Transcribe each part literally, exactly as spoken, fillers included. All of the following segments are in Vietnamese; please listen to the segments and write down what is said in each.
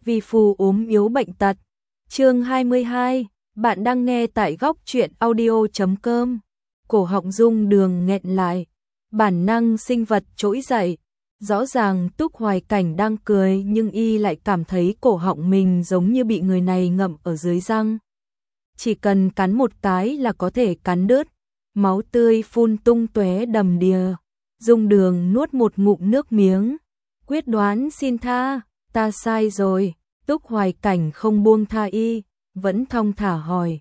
vì phù ốm yếu bệnh tật. Chương hai mươi hai, bạn đang nghe tại góc truyện audio chấm com. Cổ họng Dung Đường nghẹn lại, bản năng sinh vật trỗi dậy. Rõ ràng Túc Hoài Cảnh đang cười nhưng y lại cảm thấy cổ họng mình giống như bị người này ngậm ở dưới răng. Chỉ cần cắn một cái là có thể cắn đứt, máu tươi phun tung tóe đầm đìa. Dung Đường nuốt một ngụm nước miếng, quyết đoán xin tha, ta sai rồi. Túc Hoài Cảnh không buông tha y, vẫn thong thả hỏi.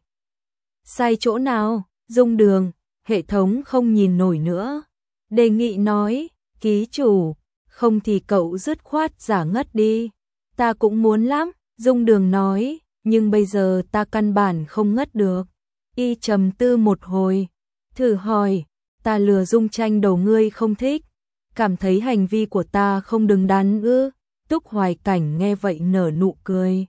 Sai chỗ nào? Dung Đường, hệ thống không nhìn nổi nữa. Đề nghị nói, ký chủ, không thì cậu dứt khoát giả ngất đi. Ta cũng muốn lắm, Dung Đường nói, nhưng bây giờ ta căn bản không ngất được. Y trầm tư một hồi, thử hỏi, ta lừa Dung Tranh đầu ngươi không thích, cảm thấy hành vi của ta không đứng đắn ư? Túc Hoài Cảnh nghe vậy nở nụ cười.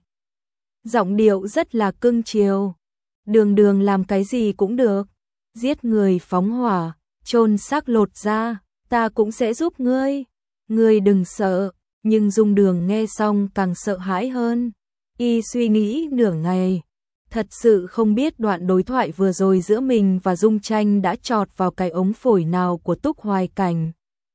Giọng điệu rất là cưng chiều. Đường Đường làm cái gì cũng được, giết người phóng hỏa, chôn xác lột da, ta cũng sẽ giúp ngươi. Ngươi đừng sợ. Nhưng Dung Đường nghe xong càng sợ hãi hơn. Y suy nghĩ nửa ngày, thật sự không biết đoạn đối thoại vừa rồi giữa mình và Dung Tranh đã chọt vào cái ống phổi nào của Túc Hoài Cảnh.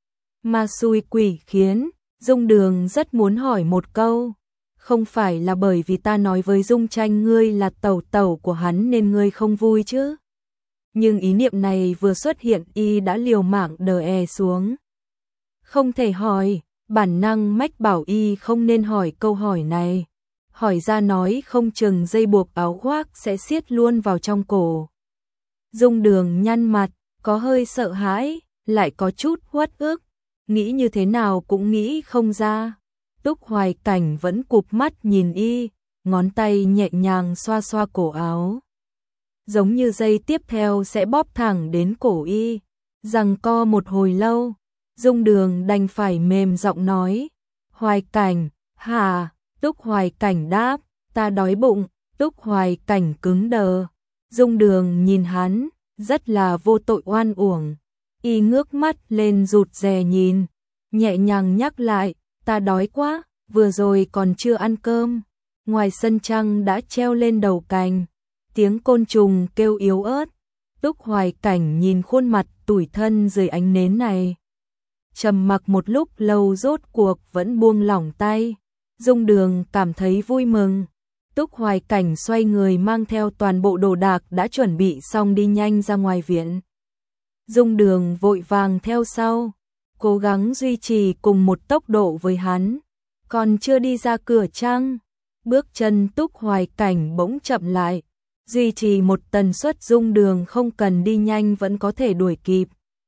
Mà xui quỷ khiến, Dung Đường rất muốn hỏi một câu, không phải là bởi vì ta nói với Dung Tranh ngươi là tẩu tẩu của hắn nên ngươi không vui chứ? Nhưng ý niệm này vừa xuất hiện y đã liều mạng đờ e xuống. Không thể hỏi, bản năng mách bảo y không nên hỏi câu hỏi này. Hỏi ra nói không chừng dây buộc áo khoác sẽ siết luôn vào trong cổ. Dung Đường nhăn mặt, có hơi sợ hãi, lại có chút uất ức, nghĩ như thế nào cũng nghĩ không ra. Túc Hoài Cảnh vẫn cụp mắt nhìn y, ngón tay nhẹ nhàng xoa xoa cổ áo. Giống như dây tiếp theo sẽ bóp thẳng đến cổ y. Giằng co một hồi lâu, Dung Đường đành phải mềm giọng nói, Hoài Cảnh, hả? Túc Hoài Cảnh đáp, ta đói bụng. Túc Hoài Cảnh cứng đờ. Dung Đường nhìn hắn, rất là vô tội oan uổng. Y ngước mắt lên rụt rè nhìn, nhẹ nhàng nhắc lại, ta đói quá, vừa rồi còn chưa ăn cơm. Ngoài sân trăng đã treo lên đầu cành, tiếng côn trùng kêu yếu ớt. Túc Hoài Cảnh nhìn khuôn mặt tủi thân dưới ánh nến này, trầm mặc một lúc lâu rốt cuộc vẫn buông lỏng tay. Dung Đường cảm thấy vui mừng. Túc Hoài Cảnh xoay người mang theo toàn bộ đồ đạc đã chuẩn bị xong đi nhanh ra ngoài viện. Dung Đường vội vàng theo sau, cố gắng duy trì cùng một tốc độ với hắn. Còn chưa đi ra cửa trăng, bước chân Túc Hoài Cảnh bỗng chậm lại, duy trì một tần suất Dung Đường không cần đi nhanh vẫn có thể đuổi kịp.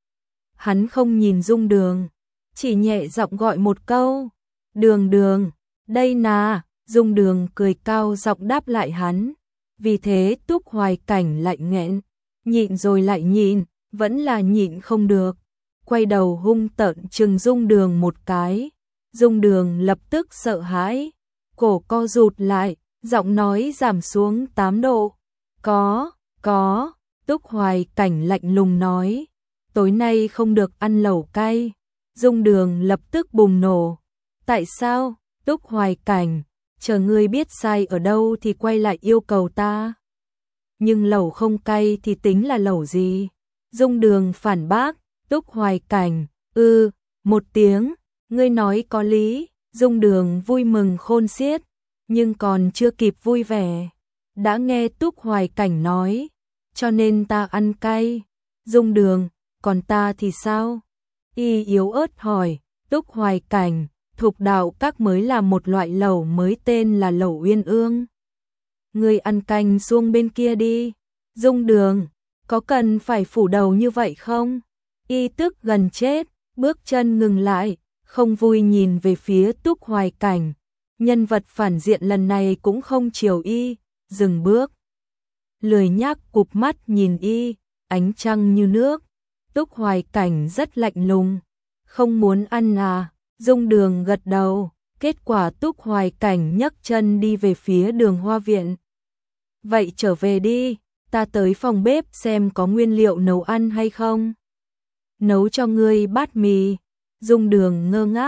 Hắn không nhìn Dung Đường, chỉ nhẹ giọng gọi một câu, Đường Đường, đây nà. Dung Đường cười cao giọng đáp lại hắn. Vì thế Túc Hoài Cảnh lạnh nghẹn, nhịn rồi lại nhịn, vẫn là nhịn không được. Quay đầu hung tợn trừng Dung Đường một cái. Dung Đường lập tức sợ hãi, cổ co rụt lại, giọng nói giảm xuống tám độ. Có, có. Túc Hoài Cảnh lạnh lùng nói, tối nay không được ăn lẩu cay. Dung Đường lập tức bùng nổ. Tại sao? Túc Hoài Cảnh, chờ ngươi biết sai ở đâu thì quay lại yêu cầu ta. Nhưng lẩu không cay thì tính là lẩu gì? Dung Đường phản bác. Túc Hoài Cảnh, ư, ừ, một tiếng, ngươi nói có lý. Dung Đường vui mừng khôn xiết, nhưng còn chưa kịp vui vẻ, đã nghe Túc Hoài Cảnh nói, cho nên ta ăn cay. Dung Đường, còn ta thì sao? Y yếu ớt hỏi. Túc Hoài Cảnh, Thục Đạo Các mới là một loại lẩu mới tên là lẩu Uyên Ương. Ngươi ăn canh xuông bên kia đi. Dung Đường, có cần phải phủ đầu như vậy không? Y tức gần chết, bước chân ngừng lại, không vui nhìn về phía Túc Hoài Cảnh. Nhân vật phản diện lần này cũng không chiều y, dừng bước. Lười nhác cụp mắt nhìn y, ánh trăng như nước. Túc Hoài Cảnh rất lạnh lùng. Không muốn ăn à? Dung Đường gật đầu, kết quả Túc Hoài Cảnh nhấc chân đi về phía Đường Hoa Viện. Vậy trở về đi, ta tới phòng bếp xem có nguyên liệu nấu ăn hay không. Nấu cho ngươi bát mì. Dung Đường ngơ ngác,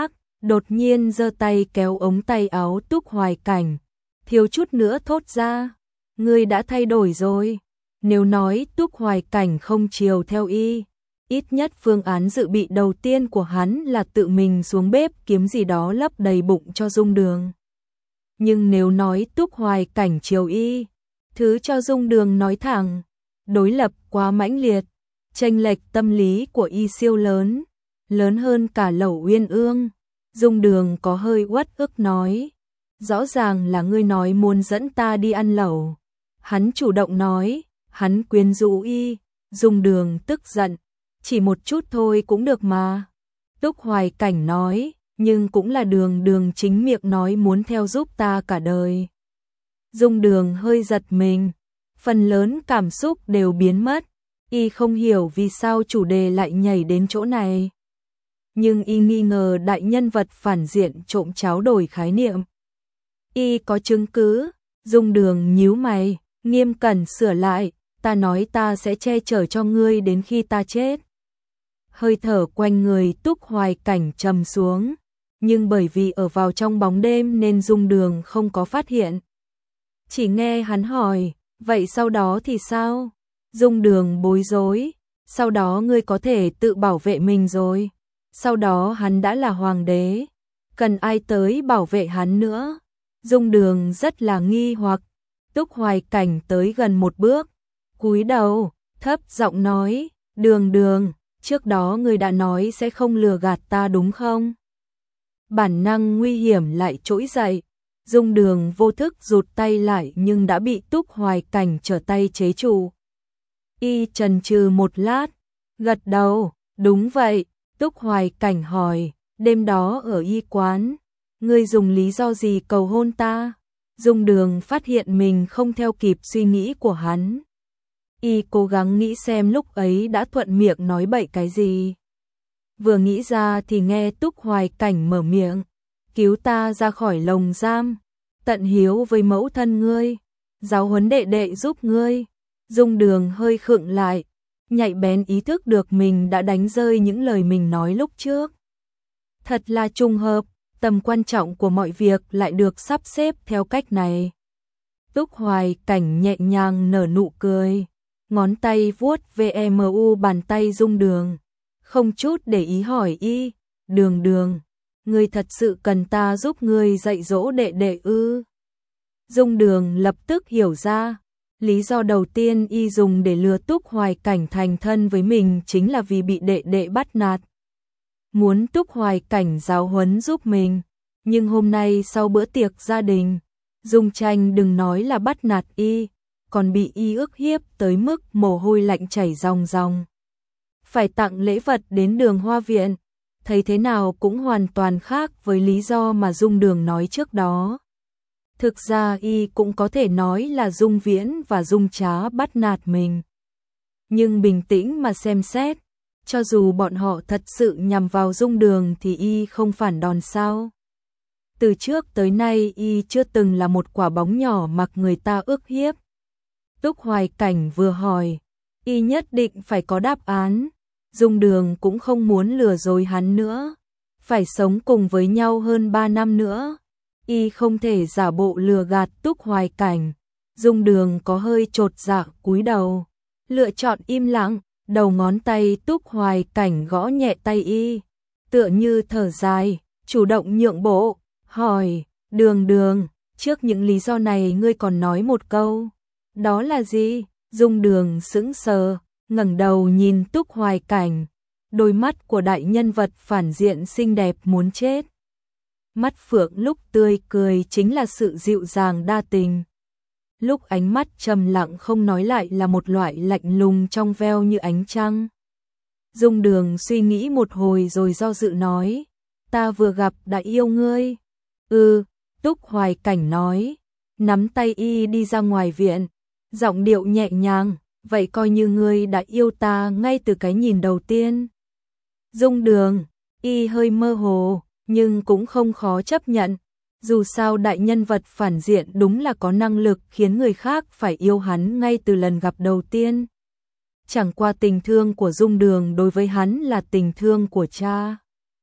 đột nhiên giơ tay kéo ống tay áo Túc Hoài Cảnh, thiếu chút nữa thốt ra, ngươi đã thay đổi rồi. Nếu nói Túc Hoài Cảnh không chiều theo y, ít nhất phương án dự bị đầu tiên của hắn là tự mình xuống bếp kiếm gì đó lấp đầy bụng cho Dung Đường. Nhưng nếu nói Túc Hoài Cảnh chiều y, thứ cho Dung Đường nói thẳng, đối lập quá mãnh liệt, chênh lệch tâm lý của y siêu lớn, lớn hơn cả Lẩu Uyên Ương. Dung Đường có hơi uất ức nói, rõ ràng là ngươi nói muốn dẫn ta đi ăn lẩu. Hắn chủ động nói, hắn quyến rũ y. Dung Đường tức giận, chỉ một chút thôi cũng được mà. Túc Hoài Cảnh nói, nhưng cũng là Đường Đường chính miệng nói muốn theo giúp ta cả đời. Dung Đường hơi giật mình, phần lớn cảm xúc đều biến mất, y không hiểu vì sao chủ đề lại nhảy đến chỗ này. Nhưng y nghi ngờ đại nhân vật phản diện trộm cháo đổi khái niệm. Y có chứng cứ. Dung Đường nhíu mày, nghiêm cẩn sửa lại, ta nói ta sẽ che chở cho ngươi đến khi ta chết. Hơi thở quanh người Túc Hoài Cảnh trầm xuống, nhưng bởi vì ở vào trong bóng đêm nên Dung Đường không có phát hiện. Chỉ nghe hắn hỏi, vậy sau đó thì sao? Dung Đường bối rối, sau đó ngươi có thể tự bảo vệ mình rồi. Sau đó hắn đã là hoàng đế, cần ai tới bảo vệ hắn nữa? Dung Đường rất là nghi hoặc. Túc Hoài Cảnh tới gần một bước, cúi đầu, thấp giọng nói, Đường Đường, trước đó ngươi đã nói sẽ không lừa gạt ta đúng không? Bản năng nguy hiểm lại trỗi dậy, Dung Đường vô thức rụt tay lại nhưng đã bị Túc Hoài Cảnh trở tay chế trụ. Y chần chừ một lát, gật đầu, đúng vậy. Túc Hoài Cảnh hỏi, đêm đó ở y quán, ngươi dùng lý do gì cầu hôn ta? Dung Đường phát hiện mình không theo kịp suy nghĩ của hắn. Y cố gắng nghĩ xem lúc ấy đã thuận miệng nói bậy cái gì. Vừa nghĩ ra thì nghe Túc Hoài Cảnh mở miệng, cứu ta ra khỏi lồng giam, tận hiếu với mẫu thân ngươi, giáo huấn đệ đệ giúp ngươi. Dung Đường hơi khựng lại, nhạy bén ý thức được mình đã đánh rơi những lời mình nói lúc trước. Thật là trùng hợp, tầm quan trọng của mọi việc lại được sắp xếp theo cách này. Túc Hoài Cảnh nhẹ nhàng nở nụ cười, ngón tay vuốt ve mu bàn tay Dung Đường, không chút để ý hỏi y, Đường Đường, ngươi thật sự cần ta giúp ngươi dạy dỗ đệ đệ ư? Dung Đường lập tức hiểu ra, lý do đầu tiên y dùng để lừa Túc Hoài Cảnh thành thân với mình chính là vì bị đệ đệ bắt nạt. Muốn Túc Hoài Cảnh giáo huấn giúp mình, nhưng hôm nay sau bữa tiệc gia đình, Dung Tranh đừng nói là bắt nạt y, còn bị y ức hiếp tới mức mồ hôi lạnh chảy ròng ròng. Phải tặng lễ vật đến Đường Hoa Viện, thấy thế nào cũng hoàn toàn khác với lý do mà Dung Đường nói trước đó. Thực ra y cũng có thể nói là Dung Viễn và Dung Trá bắt nạt mình. Nhưng bình tĩnh mà xem xét, cho dù bọn họ thật sự nhằm vào Dung Đường thì y không phản đòn sao. Từ trước tới nay y chưa từng là một quả bóng nhỏ mặc người ta ức hiếp. Túc Hoài Cảnh vừa hỏi, y nhất định phải có đáp án. Dung Đường cũng không muốn lừa dối hắn nữa. Phải sống cùng với nhau hơn ba năm nữa, y không thể giả bộ lừa gạt Túc Hoài Cảnh. Dung Đường có hơi chột dạ cúi đầu, lựa chọn im lặng. Đầu ngón tay Túc Hoài Cảnh gõ nhẹ tay y, tựa như thở dài, chủ động nhượng bộ, hỏi, Đường Đường, trước những lý do này ngươi còn nói một câu, đó là gì? Dung Đường sững sờ, ngẩng đầu nhìn Túc Hoài Cảnh, đôi mắt của đại nhân vật phản diện xinh đẹp muốn chết. Mắt phượng lúc tươi cười chính là sự dịu dàng đa tình. Lúc ánh mắt trầm lặng không nói lại là một loại lạnh lùng trong veo như ánh trăng. Dung Đường suy nghĩ một hồi rồi do dự nói, ta vừa gặp đã yêu ngươi. Ừ, Túc Hoài Cảnh nói, nắm tay y đi ra ngoài viện, giọng điệu nhẹ nhàng, vậy coi như ngươi đã yêu ta ngay từ cái nhìn đầu tiên. Dung Đường, y hơi mơ hồ, nhưng cũng không khó chấp nhận. Dù sao đại nhân vật phản diện đúng là có năng lực khiến người khác phải yêu hắn ngay từ lần gặp đầu tiên. Chẳng qua tình thương của Dung Đường đối với hắn là tình thương của cha.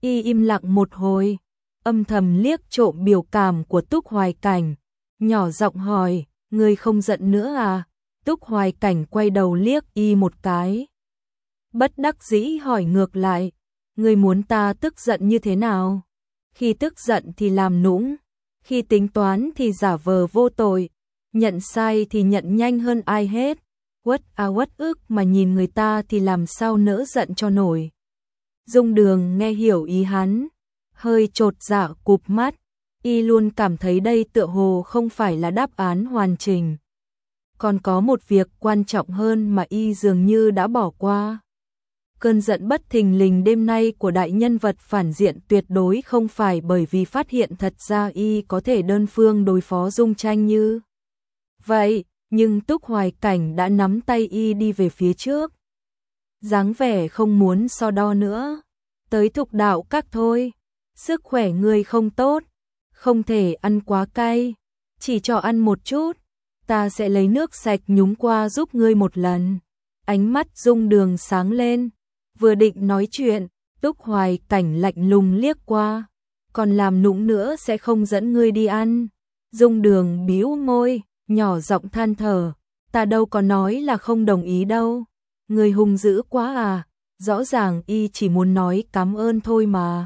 Y im lặng một hồi, âm thầm liếc trộm biểu cảm của Túc Hoài Cảnh, nhỏ giọng hỏi, ngươi không giận nữa à? Túc Hoài Cảnh quay đầu liếc Y một cái. Bất đắc dĩ hỏi ngược lại, ngươi muốn ta tức giận như thế nào? Khi tức giận thì làm nũng, khi tính toán thì giả vờ vô tội, nhận sai thì nhận nhanh hơn ai hết. Uất à uất ức mà nhìn người ta thì làm sao nỡ giận cho nổi. Dung Đường nghe hiểu ý hắn, hơi chột dạ cụp mắt, Y luôn cảm thấy đây tựa hồ không phải là đáp án hoàn chỉnh. Còn có một việc quan trọng hơn mà Y dường như đã bỏ qua. Cơn giận bất thình lình đêm nay của đại nhân vật phản diện tuyệt đối không phải bởi vì phát hiện thật ra Y có thể đơn phương đối phó Dung Tranh như vậy, nhưng Túc Hoài Cảnh đã nắm tay Y đi về phía trước. Dáng vẻ không muốn so đo nữa, tới Thục Đạo Các thôi, sức khỏe ngươi không tốt, không thể ăn quá cay, chỉ cho ăn một chút, ta sẽ lấy nước sạch nhúng qua giúp ngươi một lần. Ánh mắt Dung Đường sáng lên, vừa định nói chuyện, Túc Hoài Cảnh lạnh lùng liếc qua, còn làm nũng nữa sẽ không dẫn ngươi đi ăn. Dung Đường bĩu môi, nhỏ giọng than thở, ta đâu có nói là không đồng ý đâu, ngươi hung dữ quá à, rõ ràng Y chỉ muốn nói cảm ơn thôi mà.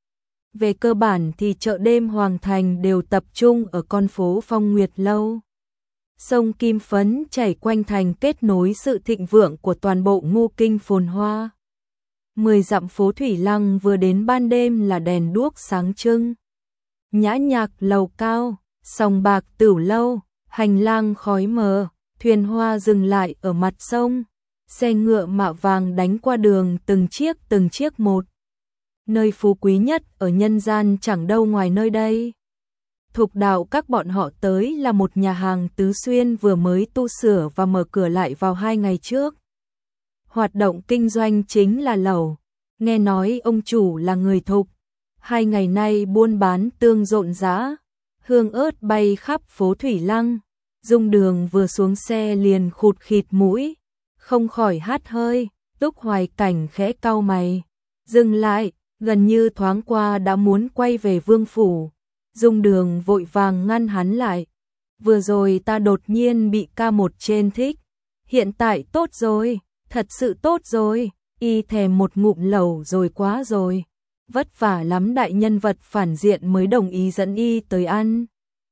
Về cơ bản thì chợ đêm Hoàng Thành đều tập trung ở con phố Phong Nguyệt Lâu. Sông Kim Phấn chảy quanh thành kết nối sự thịnh vượng của toàn bộ Ngô Kinh phồn hoa. Mười dặm phố Thủy Lăng vừa đến ban đêm là đèn đuốc sáng trưng. Nhã nhạc lầu cao, sòng bạc tửu lâu, hành lang khói mờ, thuyền hoa dừng lại ở mặt sông. Xe ngựa mạ vàng đánh qua đường từng chiếc từng chiếc một. Nơi phú quý nhất ở nhân gian chẳng đâu ngoài nơi đây. Thục Đạo Các bọn họ tới là một nhà hàng Tứ Xuyên vừa mới tu sửa và mở cửa lại vào hai ngày trước. Hoạt động kinh doanh chính là lẩu, nghe nói ông chủ là người Thục. Hai ngày nay buôn bán tương rộn rã, hương ớt bay khắp phố Thủy Lăng. Dung Đường vừa xuống xe liền khụt khịt mũi, không khỏi hắt hơi. Túc Hoài Cảnh khẽ cau mày, dừng lại, gần như thoáng qua đã muốn quay về vương phủ. Dung Đường vội vàng ngăn hắn lại, vừa rồi ta đột nhiên bị ca một trên thích, hiện tại tốt rồi, thật sự tốt rồi, Y thèm một ngụm lẩu rồi quá rồi, vất vả lắm đại nhân vật phản diện mới đồng ý dẫn Y tới ăn.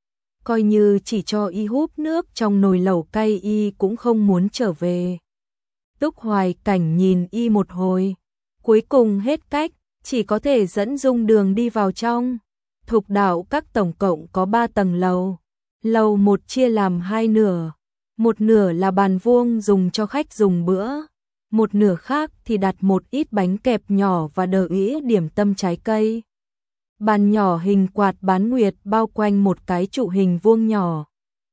Coi như chỉ cho Y húp nước trong nồi lẩu cay Y cũng không muốn trở về. Túc Hoài Cảnh nhìn Y một hồi, cuối cùng hết cách, chỉ có thể dẫn Dung Đường đi vào trong. Thục Đạo Các tổng cộng có ba tầng lầu. Lầu một chia làm hai nửa, một nửa là bàn vuông dùng cho khách dùng bữa, một nửa khác thì đặt một ít bánh kẹp nhỏ và đờ ĩa điểm tâm trái cây. Bàn nhỏ hình quạt bán nguyệt bao quanh một cái trụ hình vuông nhỏ.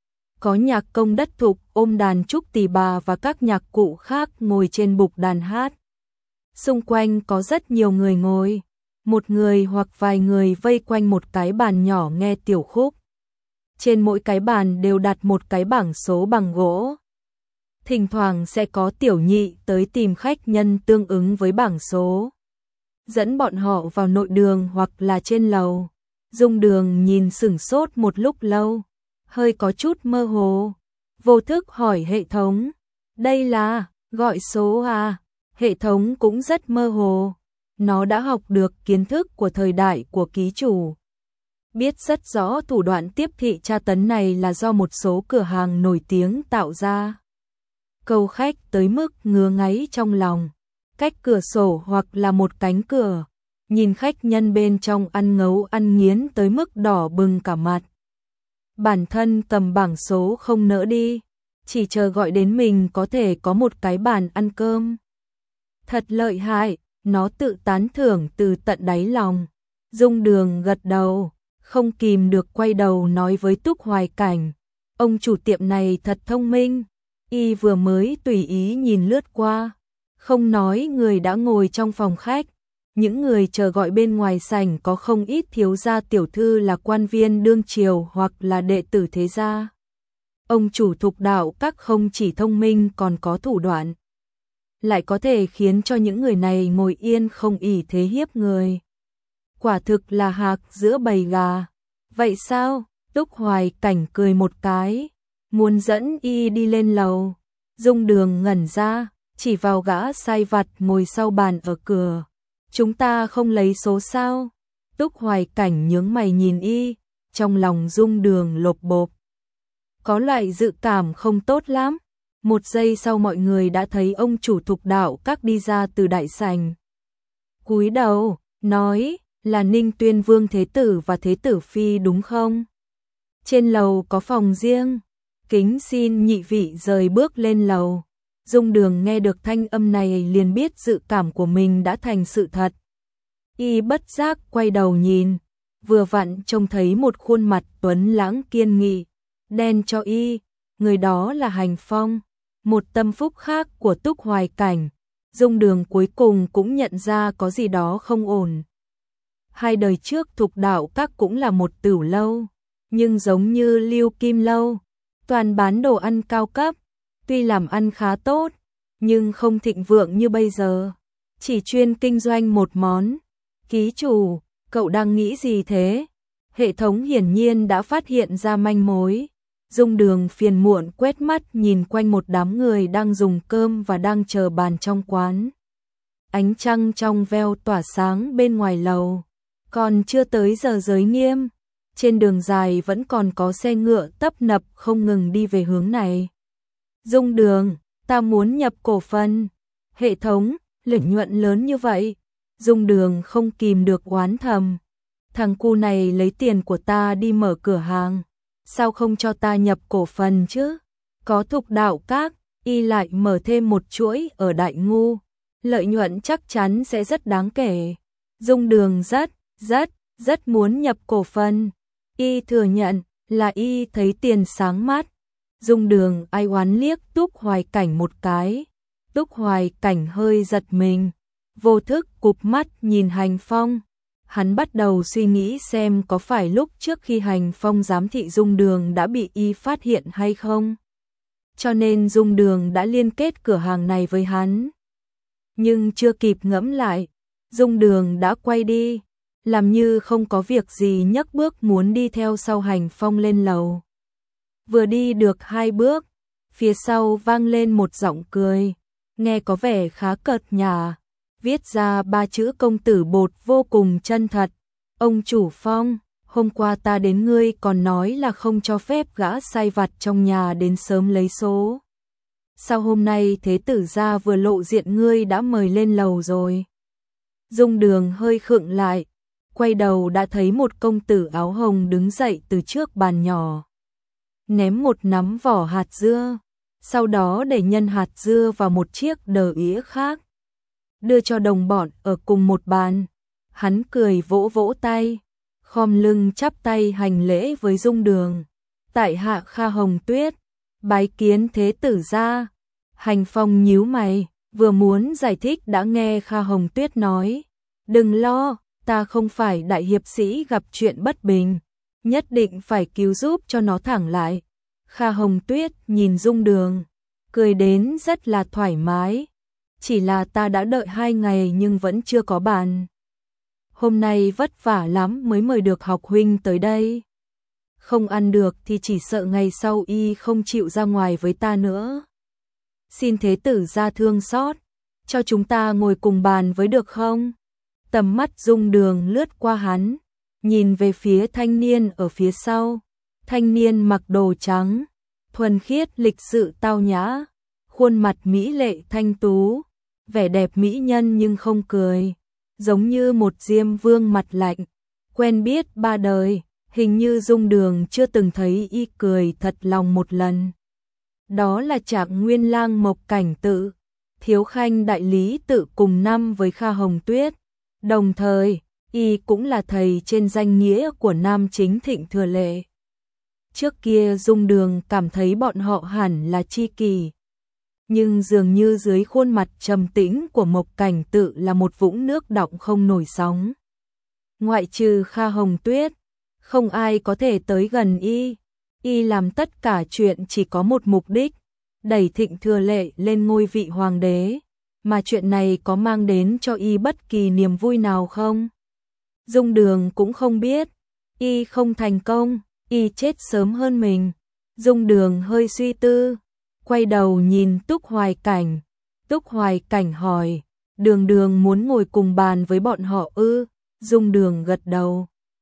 Có nhạc công đất Thục ôm đàn trúc tỳ bà và các nhạc cụ khác ngồi trên bục đàn hát. Xung quanh có rất nhiều người ngồi, một người hoặc vài người vây quanh một cái bàn nhỏ nghe tiểu khúc. Trên mỗi cái bàn đều đặt một cái bảng số bằng gỗ. Thỉnh thoảng sẽ có tiểu nhị tới tìm khách nhân tương ứng với bảng số, dẫn bọn họ vào nội đường hoặc là trên lầu. Dung Đường nhìn sửng sốt một lúc lâu, hơi có chút mơ hồ, vô thức hỏi hệ thống, đây là gọi số à? Hệ thống cũng rất mơ hồ, nó đã học được kiến thức của thời đại của ký chủ. Biết rất rõ thủ đoạn tiếp thị tra tấn này là do một số cửa hàng nổi tiếng tạo ra. Câu khách tới mức ngứa ngáy trong lòng, cách cửa sổ hoặc là một cánh cửa, nhìn khách nhân bên trong ăn ngấu ăn nghiến tới mức đỏ bừng cả mặt. Bản thân cầm bảng số không nỡ đi, chỉ chờ gọi đến mình có thể có một cái bàn ăn cơm. Thật lợi hại, nó tự tán thưởng từ tận đáy lòng. Dung Đường gật đầu, không kìm được quay đầu nói với Túc Hoài Cảnh, ông chủ tiệm này thật thông minh. Y vừa mới tùy ý nhìn lướt qua, không nói người đã ngồi trong phòng khách. Những người chờ gọi bên ngoài sảnh có không ít thiếu gia tiểu thư là quan viên đương triều hoặc là đệ tử thế gia. Ông chủ Thục Đạo Các không chỉ thông minh còn có thủ đoạn, lại có thể khiến cho những người này ngồi yên không ỷ thế hiếp người. quả thực là hạc giữa bầy gà. Vậy sao? Túc Hoài Cảnh cười một cái, muốn dẫn y đi lên lầu. Dung Đường ngẩn ra, chỉ vào gã sai vặt ngồi sau bàn ở cửa. Chúng ta không lấy số sao? Túc Hoài Cảnh nhướng mày nhìn y, trong lòng Dung Đường lộp bộp. Có loại dự cảm không tốt lắm. Một giây sau mọi người đã thấy ông chủ Thục Đạo Các đi ra từ đại sảnh. Cúi đầu, nói, là Ninh Tuyên Vương Thế Tử và Thế Tử Phi đúng không? Trên lầu có phòng riêng, kính xin nhị vị rời bước lên lầu. Dung Đường nghe được thanh âm này liền biết dự cảm của mình đã thành sự thật. Y bất giác quay đầu nhìn, vừa vặn trông thấy một khuôn mặt tuấn lãng kiên nghị, đen cho y, người đó là Hành Phong, một tâm phúc khác của Túc Hoài Cảnh. Dung Đường cuối cùng cũng nhận ra có gì đó không ổn. Hai đời trước Thục Đạo Các cũng là một tửu lâu, nhưng giống như Lưu Kim Lâu, toàn bán đồ ăn cao cấp, tuy làm ăn khá tốt, nhưng không thịnh vượng như bây giờ, chỉ chuyên kinh doanh một món. Ký chủ, cậu đang nghĩ gì thế? Hệ thống hiển nhiên đã phát hiện ra manh mối. Dung Đường phiền muộn quét mắt nhìn quanh một đám người đang dùng cơm và đang chờ bàn trong quán. Ánh trăng trong veo tỏa sáng bên ngoài lầu, còn chưa tới giờ giới nghiêm. Trên đường dài vẫn còn có xe ngựa tấp nập không ngừng đi về hướng này. Dung Đường, ta muốn nhập cổ phần. Hệ thống, lợi nhuận lớn như vậy. Dung Đường không kìm được oán thầm. Thằng cu này lấy tiền của ta đi mở cửa hàng, sao không cho ta nhập cổ phần chứ? Có Thục Đạo Các, y lại mở thêm một chuỗi ở Đại Ngu, lợi nhuận chắc chắn sẽ rất đáng kể. Dung Đường rất, rất, rất muốn nhập cổ phần. Y thừa nhận là y thấy tiền sáng mắt. Dung Đường ai oán liếc Túc Hoài Cảnh một cái. Túc Hoài Cảnh hơi giật mình, vô thức cụp mắt nhìn Hành Phong. Hắn bắt đầu suy nghĩ xem có phải lúc trước khi Hành Phong giám thị Dung Đường đã bị y phát hiện hay không. Cho nên Dung Đường đã liên kết cửa hàng này với hắn. Nhưng chưa kịp ngẫm lại, Dung Đường đã quay đi, làm như không có việc gì nhấc bước muốn đi theo sau Hành Phong lên lầu. Vừa đi được hai bước, phía sau vang lên một giọng cười, nghe có vẻ khá cợt nhả, viết ra ba chữ công tử bột vô cùng chân thật. Ông chủ Phong, hôm qua ta đến ngươi còn nói là không cho phép gã sai vặt trong nhà đến sớm lấy số. Sao hôm nay Thế Tử gia vừa lộ diện ngươi đã mời lên lầu rồi? Dung Đường hơi khựng lại, quay đầu đã thấy một công tử áo hồng đứng dậy từ trước bàn nhỏ, ném một nắm vỏ hạt dưa, sau đó để nhân hạt dưa vào một chiếc đờ ĩa khác, đưa cho đồng bọn ở cùng một bàn. Hắn cười vỗ vỗ tay, khom lưng chắp tay hành lễ với Dung Đường. Tại hạ Kha Hồng Tuyết, bái kiến Thế Tử gia. Hành Phong nhíu mày, vừa muốn giải thích đã nghe Kha Hồng Tuyết nói, đừng lo, ta không phải đại hiệp sĩ gặp chuyện bất bình, nhất định phải cứu giúp cho nó thẳng lại. Kha Hồng Tuyết nhìn Dung Đường, cười đến rất là thoải mái, chỉ là ta đã đợi hai ngày nhưng vẫn chưa có bàn. Hôm nay vất vả lắm mới mời được học huynh tới đây. Không ăn được thì chỉ sợ ngày sau y không chịu ra ngoài với ta nữa. Xin Thế Tử gia thương xót, cho chúng ta ngồi cùng bàn với được không? Tầm mắt Dung Đường lướt qua hắn, nhìn về phía thanh niên ở phía sau. Thanh niên mặc đồ trắng, thuần khiết lịch sự tao nhã, khuôn mặt mỹ lệ thanh tú, vẻ đẹp mỹ nhân nhưng không cười, giống như một diêm vương mặt lạnh. Quen biết ba đời, hình như Dung Đường chưa từng thấy y cười thật lòng một lần. Đó là Trạng Nguyên Lang Mộc Cảnh Tự, thiếu khanh đại lý tự cùng năm với Kha Hồng Tuyết. Đồng thời, y cũng là thầy trên danh nghĩa của Nam Chính Thịnh Thừa Lệ. Trước kia Dung Đường cảm thấy bọn họ hẳn là tri kỷ, nhưng dường như dưới khuôn mặt trầm tĩnh của Mộc Cảnh Tự là một vũng nước đọng không nổi sóng. Ngoại trừ Kha Hồng Tuyết, không ai có thể tới gần y. Y làm tất cả chuyện chỉ có một mục đích, đẩy Thịnh Thừa Lệ lên ngôi vị hoàng đế, mà chuyện này có mang đến cho y bất kỳ niềm vui nào không? Dung Đường cũng không biết, y không thành công, y chết sớm hơn mình. Dung Đường hơi suy tư, quay đầu nhìn Túc Hoài Cảnh. Túc Hoài Cảnh hỏi, Đường Đường muốn ngồi cùng bàn với bọn họ ư? Dung Đường gật đầu.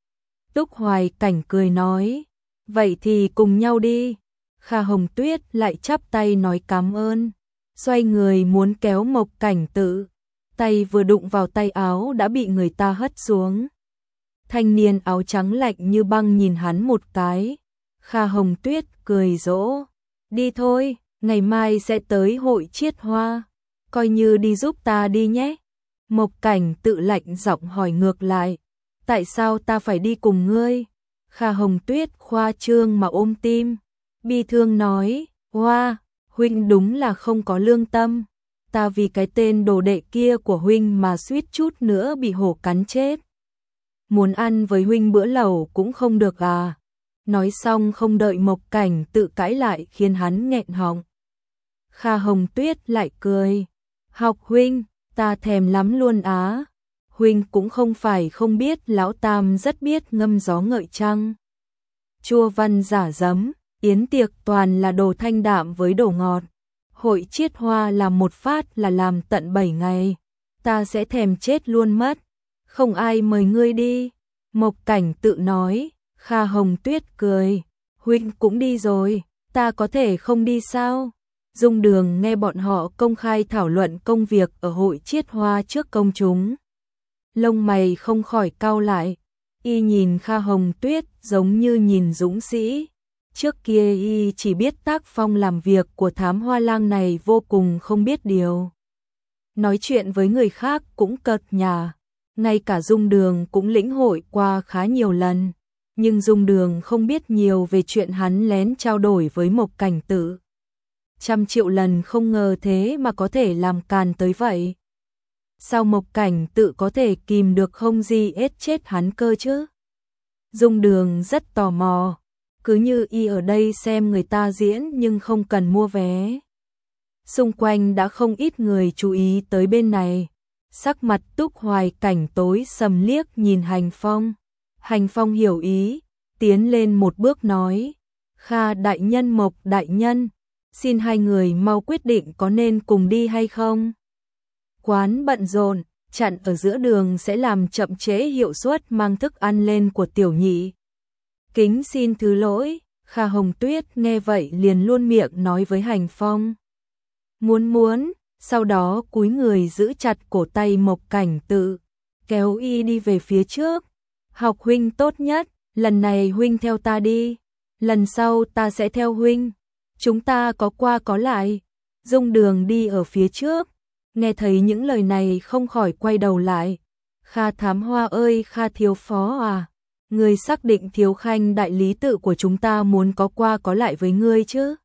Túc Hoài Cảnh cười nói, vậy thì cùng nhau đi. Kha Hồng Tuyết lại chắp tay nói cảm ơn, xoay người muốn kéo Mộc Cảnh Tự, tay vừa đụng vào tay áo đã bị người ta hất xuống. Thanh niên áo trắng lạnh như băng nhìn hắn một cái. Kha Hồng Tuyết cười dỗ, đi thôi, ngày mai sẽ tới hội chiết hoa, coi như đi giúp ta đi nhé. Mộc Cảnh Tự lạnh giọng hỏi ngược lại, tại sao ta phải đi cùng ngươi? Kha Hồng Tuyết khoa trương mà ôm tim, bi thương nói, hoa, huynh đúng là không có lương tâm, ta vì cái tên đồ đệ kia của huynh mà suýt chút nữa bị hổ cắn chết. Muốn ăn với huynh bữa lẩu cũng không được à? Nói xong không đợi Mộc Cảnh Tự cãi lại khiến hắn nghẹn họng. Kha Hồng Tuyết lại cười, học huynh, ta thèm lắm luôn á. Huynh cũng không phải không biết lão tam rất biết ngâm gió ngợi trăng. Chua văn giả dấm, yến tiệc toàn là đồ thanh đạm với đồ ngọt. Hội chiết hoa làm một phát là làm tận bảy ngày, ta sẽ thèm chết luôn mất. Không ai mời ngươi đi. Mộc Cảnh Tự nói. Kha Hồng Tuyết cười, huynh cũng đi rồi, ta có thể không đi sao? Dung Đường nghe bọn họ công khai thảo luận công việc ở hội chiết hoa trước công chúng. Lông mày không khỏi cau lại, y nhìn Kha Hồng Tuyết giống như nhìn dũng sĩ. Trước kia y chỉ biết tác phong làm việc của thám hoa lang này vô cùng không biết điều. Nói chuyện với người khác cũng cợt nhả, ngay cả Dung Đường cũng lĩnh hội qua khá nhiều lần. Nhưng Dung Đường không biết nhiều về chuyện hắn lén trao đổi với Mộc Cảnh Tự. Trăm triệu lần không ngờ thế mà có thể làm càn tới vậy. Sao Mộc Cảnh Tự có thể kìm được không gì ết chết hắn cơ chứ? Dung Đường rất tò mò, cứ như y ở đây xem người ta diễn nhưng không cần mua vé. Xung quanh đã không ít người chú ý tới bên này. Sắc mặt Túc Hoài Cảnh tối sầm liếc nhìn Hành Phong. Hành Phong hiểu ý, tiến lên một bước nói, Kha đại nhân Mộc đại nhân, xin hai người mau quyết định có nên cùng đi hay không. Quán bận rộn, chặn ở giữa đường sẽ làm chậm trễ hiệu suất mang thức ăn lên của tiểu nhị. Kính xin thứ lỗi. Kha Hồng Tuyết nghe vậy liền luôn miệng nói với Hành Phong. Muốn muốn, sau đó cúi người giữ chặt cổ tay Mộc Cảnh Tự, kéo y đi về phía trước. Học huynh tốt nhất, lần này huynh theo ta đi, lần sau ta sẽ theo huynh, chúng ta có qua có lại. Dung Đường đi ở phía trước, nghe thấy những lời này không khỏi quay đầu lại. Kha thám hoa ơi, Kha thiếu phó à, ngươi xác định Thiếu Khanh đại lý tự của chúng ta muốn có qua có lại với ngươi chứ?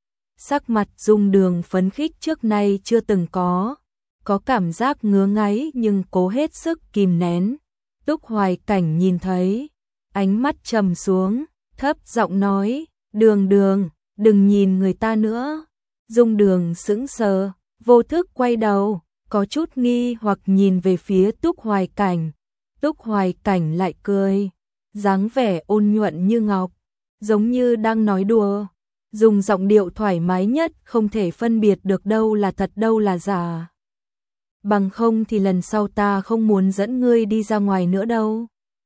Sắc mặt Dung Đường phấn khích trước nay chưa từng có, có cảm giác ngứa ngáy nhưng cố hết sức kìm nén. Túc Hoài Cảnh nhìn thấy, ánh mắt trầm xuống, thấp giọng nói, Đường Đường, đừng nhìn người ta nữa. Dung Đường sững sờ, vô thức quay đầu, có chút nghi hoặc nhìn về phía Túc Hoài Cảnh. Túc Hoài Cảnh lại cười, dáng vẻ ôn nhuận như ngọc, giống như đang nói đùa, dùng giọng điệu thoải mái nhất, không thể phân biệt được đâu là thật đâu là giả. Bằng không thì lần sau ta không muốn dẫn ngươi đi ra ngoài nữa đâu.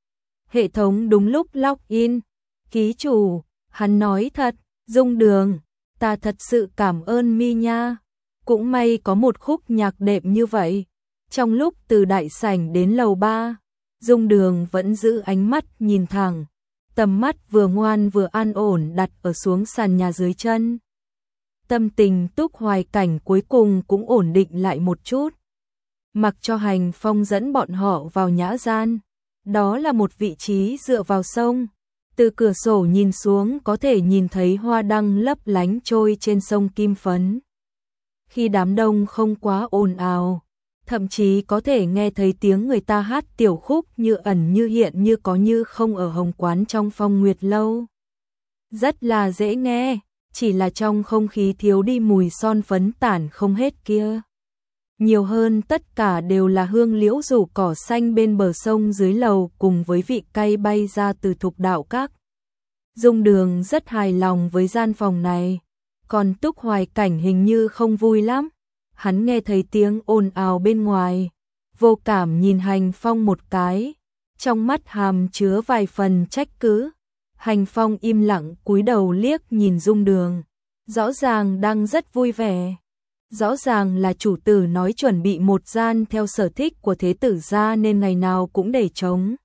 Hệ thống đúng lúc login. Ký chủ, hắn nói thật, Dung Đường, ta thật sự cảm ơn mi nha. Cũng may có một khúc nhạc đệm như vậy. Trong lúc từ đại sảnh đến lầu ba, Dung Đường vẫn giữ ánh mắt nhìn thẳng, tầm mắt vừa ngoan vừa an ổn đặt ở xuống sàn nhà dưới chân. Tâm tình Túc Hoài Cảnh cuối cùng cũng ổn định lại một chút. Mặc cho Hành Phong dẫn bọn họ vào nhã gian, đó là một vị trí dựa vào sông. Từ cửa sổ nhìn xuống có thể nhìn thấy hoa đăng lấp lánh trôi trên sông Kim Phấn. Khi đám đông không quá ồn ào, thậm chí có thể nghe thấy tiếng người ta hát tiểu khúc như ẩn như hiện như có như không ở Hồng Quán trong Phong Nguyệt Lâu. Rất là dễ nghe, chỉ là trong không khí thiếu đi mùi son phấn tản không hết kia. nhiều hơn tất cả đều là hương liễu rủ cỏ xanh bên bờ sông dưới lầu cùng với vị cay bay ra từ Thục Đạo Các. Dung Đường rất hài lòng với gian phòng này, còn Túc Hoài Cảnh hình như không vui lắm. Hắn nghe thấy tiếng ồn ào bên ngoài, vô cảm nhìn Hành Phong một cái, trong mắt hàm chứa vài phần trách cứ. Hành Phong im lặng cúi đầu liếc nhìn Dung Đường, rõ ràng đang rất vui vẻ. Rõ ràng là chủ tử nói chuẩn bị một gian theo sở thích của thế tử gia nên ngày nào cũng để trống.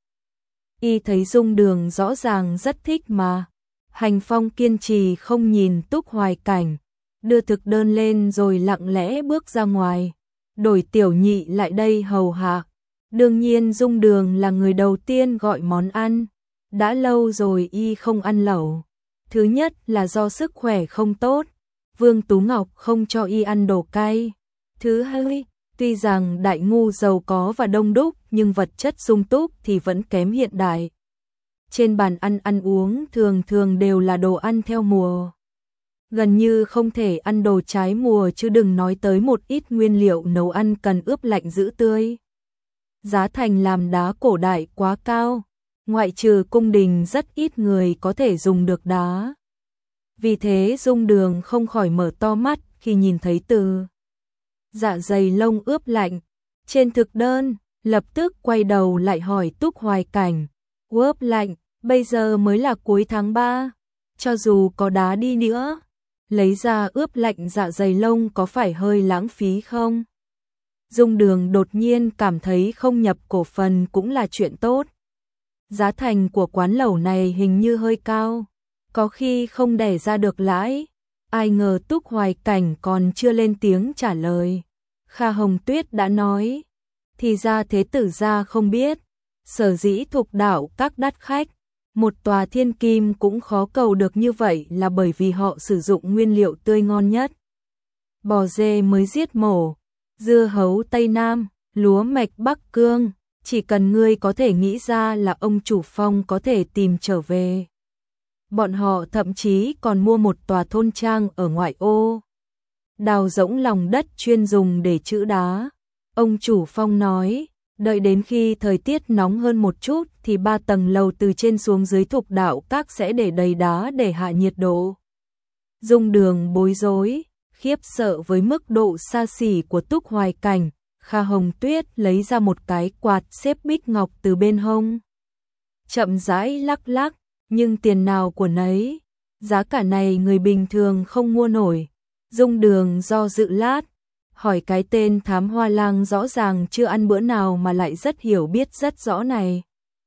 Y thấy Dung Đường rõ ràng rất thích mà. Hành Phong kiên trì không nhìn Túc Hoài Cảnh, đưa thực đơn lên rồi lặng lẽ bước ra ngoài, đổi Tiểu Nhị lại đây hầu hạ. Đương nhiên Dung Đường là người đầu tiên gọi món ăn, đã lâu rồi y không ăn lẩu. Thứ nhất là do sức khỏe không tốt, Vương Tú Ngọc không cho y ăn đồ cay. Thứ hai, tuy rằng Đại Ngu giàu có và đông đúc nhưng vật chất sung túc thì vẫn kém hiện đại. Trên bàn ăn ăn uống thường thường đều là đồ ăn theo mùa. Gần như không thể ăn đồ trái mùa chứ đừng nói tới một ít nguyên liệu nấu ăn cần ướp lạnh giữ tươi. Giá thành làm đá cổ đại quá cao, ngoại trừ cung đình rất ít người có thể dùng được đá. Vì thế Dung Đường không khỏi mở to mắt khi nhìn thấy từ dạ dày lông ướp lạnh trên thực đơn, lập tức quay đầu lại hỏi Túc Hoài Cảnh, ướp lạnh, bây giờ mới là cuối tháng ba, cho dù có đá đi nữa, lấy ra ướp lạnh dạ dày lông có phải hơi lãng phí không? Dung Đường đột nhiên cảm thấy không nhập cổ phần cũng là chuyện tốt. Giá thành của quán lẩu này hình như hơi cao, có khi không đẻ ra được lãi. Ai ngờ Túc Hoài Cảnh còn chưa lên tiếng trả lời. Kha Hồng Tuyết đã nói, thì ra thế tử gia không biết, sở dĩ Thục Đạo Các đắt khách, một tòa thiên kim cũng khó cầu được như vậy là bởi vì họ sử dụng nguyên liệu tươi ngon nhất. Bò dê mới giết mổ, dưa hấu Tây Nam, lúa mạch Bắc Cương, chỉ cần ngươi có thể nghĩ ra là ông chủ Phong có thể tìm trở về. Bọn họ thậm chí còn mua một tòa thôn trang ở ngoại ô, đào rỗng lòng đất chuyên dùng để trữ đá. Ông chủ Phong nói, đợi đến khi thời tiết nóng hơn một chút thì ba tầng lầu từ trên xuống dưới Thục Đạo Các sẽ để đầy đá để hạ nhiệt độ. Dung Đường bối rối, khiếp sợ với mức độ xa xỉ của Túc Hoài Cảnh. Kha Hồng Tuyết lấy ra một cái quạt xếp bích ngọc từ bên hông, chậm rãi lắc lắc, nhưng tiền nào của nấy, giá cả này người bình thường không mua nổi. Dung Đường do dự lát, hỏi cái tên Thám Hoa Lang rõ ràng chưa ăn bữa nào mà lại rất hiểu biết rất rõ này.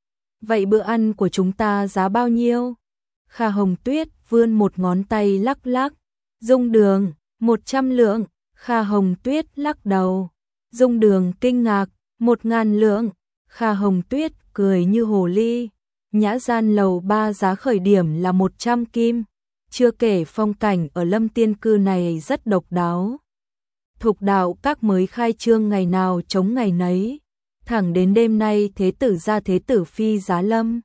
Vậy bữa ăn của chúng ta giá bao nhiêu? Kha Hồng Tuyết vươn một ngón tay lắc lắc. Dung Đường, một trăm lượng. Kha Hồng Tuyết lắc đầu. Dung Đường kinh ngạc, một ngàn lượng. Kha Hồng Tuyết cười như hồ ly. Nhã gian lầu ba giá khởi điểm là một trăm kim. Chưa kể phong cảnh ở Lâm Tiên Cư này rất độc đáo. Thục Đạo Các mới khai trương ngày nào chống ngày nấy. Thẳng đến đêm nay thế tử gia thế tử phi giá lâm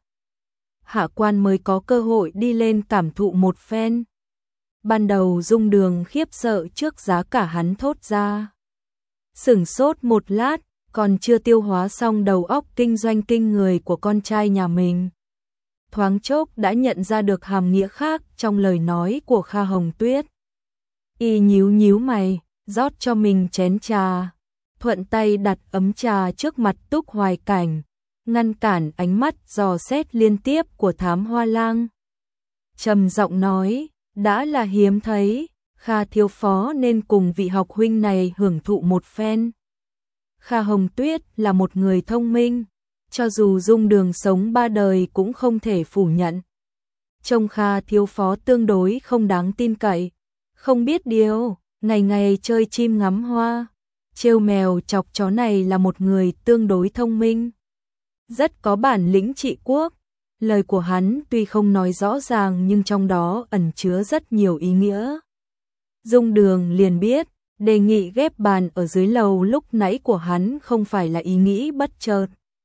hạ quan mới có cơ hội đi lên cảm thụ một phen. Ban đầu Dung Đường khiếp sợ trước giá cả hắn thốt ra. Sửng sốt một lát, còn chưa tiêu hóa xong đầu óc kinh doanh kinh người của con trai nhà mình. Thoáng chốc đã nhận ra được hàm nghĩa khác trong lời nói của Kha Hồng Tuyết. Y nhíu nhíu mày, rót cho mình chén trà, thuận tay đặt ấm trà trước mặt Túc Hoài Cảnh, ngăn cản ánh mắt dò xét liên tiếp của Thám Hoa Lang. Trầm giọng nói, đã là hiếm thấy, Kha thiếu phó nên cùng vị học huynh này hưởng thụ một phen. Kha Hồng Tuyết là một người thông minh, cho dù Dung Đường sống ba đời cũng không thể phủ nhận. Trông Kha thiếu phó tương đối không đáng tin cậy, không biết điều, ngày ngày chơi chim ngắm hoa, trêu mèo chọc chó này là một người tương đối thông minh, rất có bản lĩnh trị quốc. Lời của hắn tuy không nói rõ ràng nhưng trong đó ẩn chứa rất nhiều ý nghĩa. Dung Đường liền biết, đề nghị ghép bàn ở dưới lầu lúc nãy của hắn không phải là ý nghĩ bất chợt.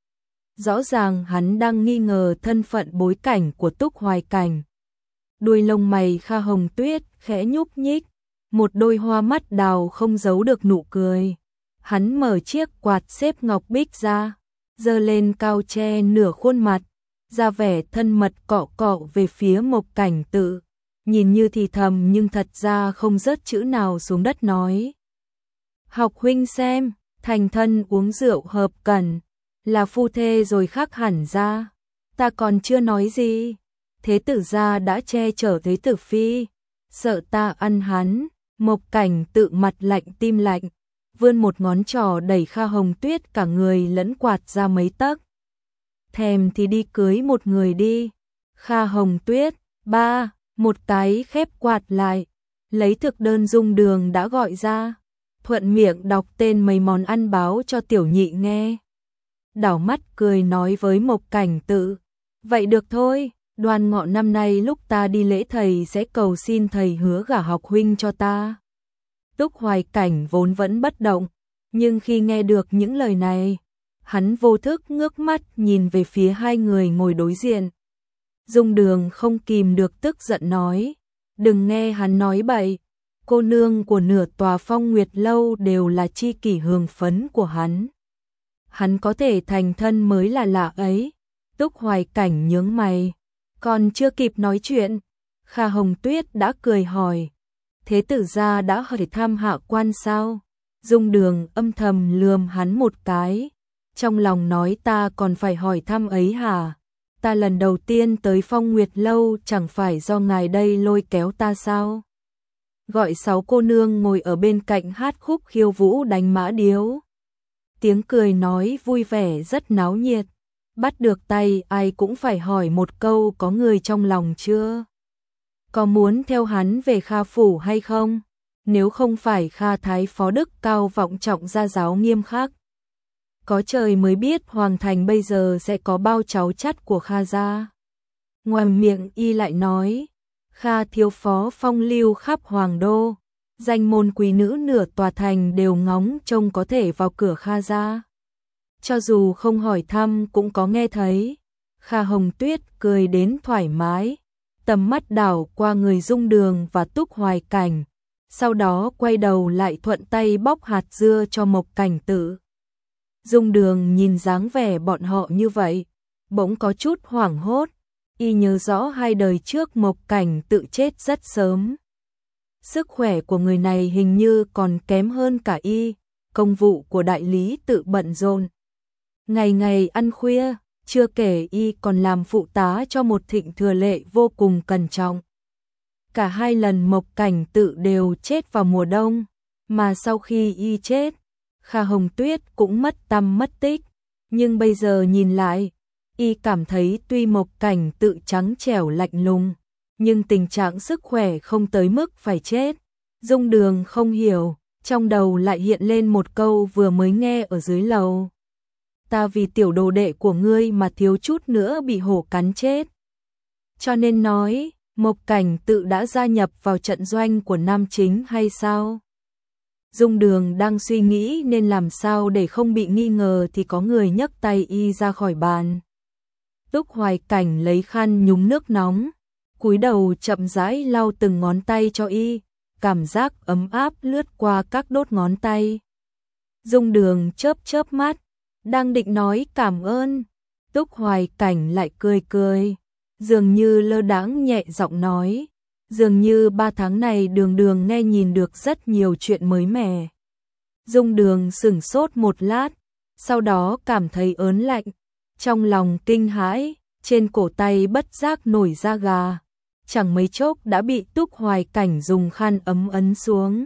Rõ ràng hắn đang nghi ngờ thân phận bối cảnh của Túc Hoài Cảnh. Đuôi lông mày Kha Hồng Tuyết khẽ nhúc nhích, một đôi hoa mắt đào không giấu được nụ cười. Hắn mở chiếc quạt xếp ngọc bích ra, giơ lên cao che nửa khuôn mặt, ra vẻ thân mật cọ cọ về phía Mộc Cảnh Tự, nhìn như thì thầm nhưng thật ra không rớt chữ nào xuống đất nói. Học huynh xem, thành thân uống rượu hợp cẩn, là phu thê rồi khác hẳn ra, ta còn chưa nói gì, thế tử gia đã che chở thế tử phi, sợ ta ăn hắn. Mộc Cảnh Tự mặt lạnh tim lạnh, vươn một ngón trỏ đẩy Kha Hồng Tuyết cả người lẫn quạt ra mấy tấc. Thèm thì đi cưới một người đi. Kha Hồng Tuyết, ba, một cái khép quạt lại, lấy thực đơn Dung Đường đã gọi ra, thuận miệng đọc tên mấy món ăn báo cho tiểu nhị nghe. Đảo mắt cười nói với Mộc Cảnh Tự, vậy được thôi, Đoan Ngọ năm nay lúc ta đi lễ thầy sẽ cầu xin thầy hứa gả học huynh cho ta. Túc Hoài Cảnh vốn vẫn bất động, nhưng khi nghe được những lời này, hắn vô thức ngước mắt nhìn về phía hai người ngồi đối diện. Dung Đường không kìm được tức giận nói, đừng nghe hắn nói bậy, cô nương của nửa tòa Phong Nguyệt lâu đều là chi kỷ hương phấn của hắn. Hắn có thể thành thân mới là lạ ấy. Túc Hoài Cảnh nhướng mày, còn chưa kịp nói chuyện, Kha Hồng Tuyết đã cười hỏi, thế tử gia đã hỏi thăm hạ quan sao? Dung Đường âm thầm lườm hắn một cái, trong lòng nói ta còn phải hỏi thăm ấy hả? Ta lần đầu tiên tới Phong Nguyệt lâu chẳng phải do ngài đây lôi kéo ta sao? Gọi sáu cô nương ngồi ở bên cạnh hát khúc khiêu vũ đánh mã điếu. Tiếng cười nói vui vẻ rất náo nhiệt, bắt được tay ai cũng phải hỏi một câu có người trong lòng chưa? Có muốn theo hắn về Kha phủ hay không? Nếu không phải Kha Thái Phó Đức cao vọng trọng gia giáo nghiêm khắc. Có trời mới biết Hoàng Thành bây giờ sẽ có bao cháu chắt của Kha gia. Ngoài miệng y lại nói, Kha thiếu phó phong lưu khắp Hoàng đô, danh môn quý nữ nửa tòa thành đều ngóng trông có thể vào cửa Kha gia. Cho dù không hỏi thăm cũng có nghe thấy. Kha Hồng Tuyết cười đến thoải mái, tầm mắt đảo qua người Dung Đường và Túc Hoài Cảnh, sau đó quay đầu lại thuận tay bóc hạt dưa cho Mộc Cảnh Tự. Dung Đường nhìn dáng vẻ bọn họ như vậy, bỗng có chút hoảng hốt, y nhớ rõ hai đời trước Mộc Cảnh Tự chết rất sớm. Sức khỏe của người này hình như còn kém hơn cả y, công vụ của đại lý tự bận rộn. Ngày ngày ăn khuya, chưa kể y còn làm phụ tá cho một Thịnh Thừa Lệ vô cùng cẩn trọng. Cả hai lần Mộc Cảnh Tự đều chết vào mùa đông, mà sau khi y chết, Kha Hồng Tuyết cũng mất tăm mất tích, nhưng bây giờ nhìn lại, y cảm thấy tuy Mộc Cảnh Tự trắng trẻo lạnh lùng, nhưng tình trạng sức khỏe không tới mức phải chết. Dung Đường không hiểu, trong đầu lại hiện lên một câu vừa mới nghe ở dưới lầu. Ta vì tiểu đồ đệ của ngươi mà thiếu chút nữa bị hổ cắn chết. Cho nên nói, Mộc Cảnh Tự đã gia nhập vào trận doanh của Nam Chính hay sao? Dung Đường đang suy nghĩ nên làm sao để không bị nghi ngờ thì có người nhấc tay y ra khỏi bàn. Túc Hoài Cảnh lấy khăn nhúng nước nóng, cúi đầu chậm rãi lau từng ngón tay cho y, cảm giác ấm áp lướt qua các đốt ngón tay. Dung Đường chớp chớp mắt, đang định nói cảm ơn, Túc Hoài Cảnh lại cười cười, dường như lơ đãng nhẹ giọng nói, dường như ba tháng này Đường Đường nghe nhìn được rất nhiều chuyện mới mẻ. Dung Đường sửng sốt một lát, sau đó cảm thấy ớn lạnh, trong lòng kinh hãi, trên cổ tay bất giác nổi da gà, chẳng mấy chốc đã bị Túc Hoài Cảnh dùng khăn ấm ấn xuống.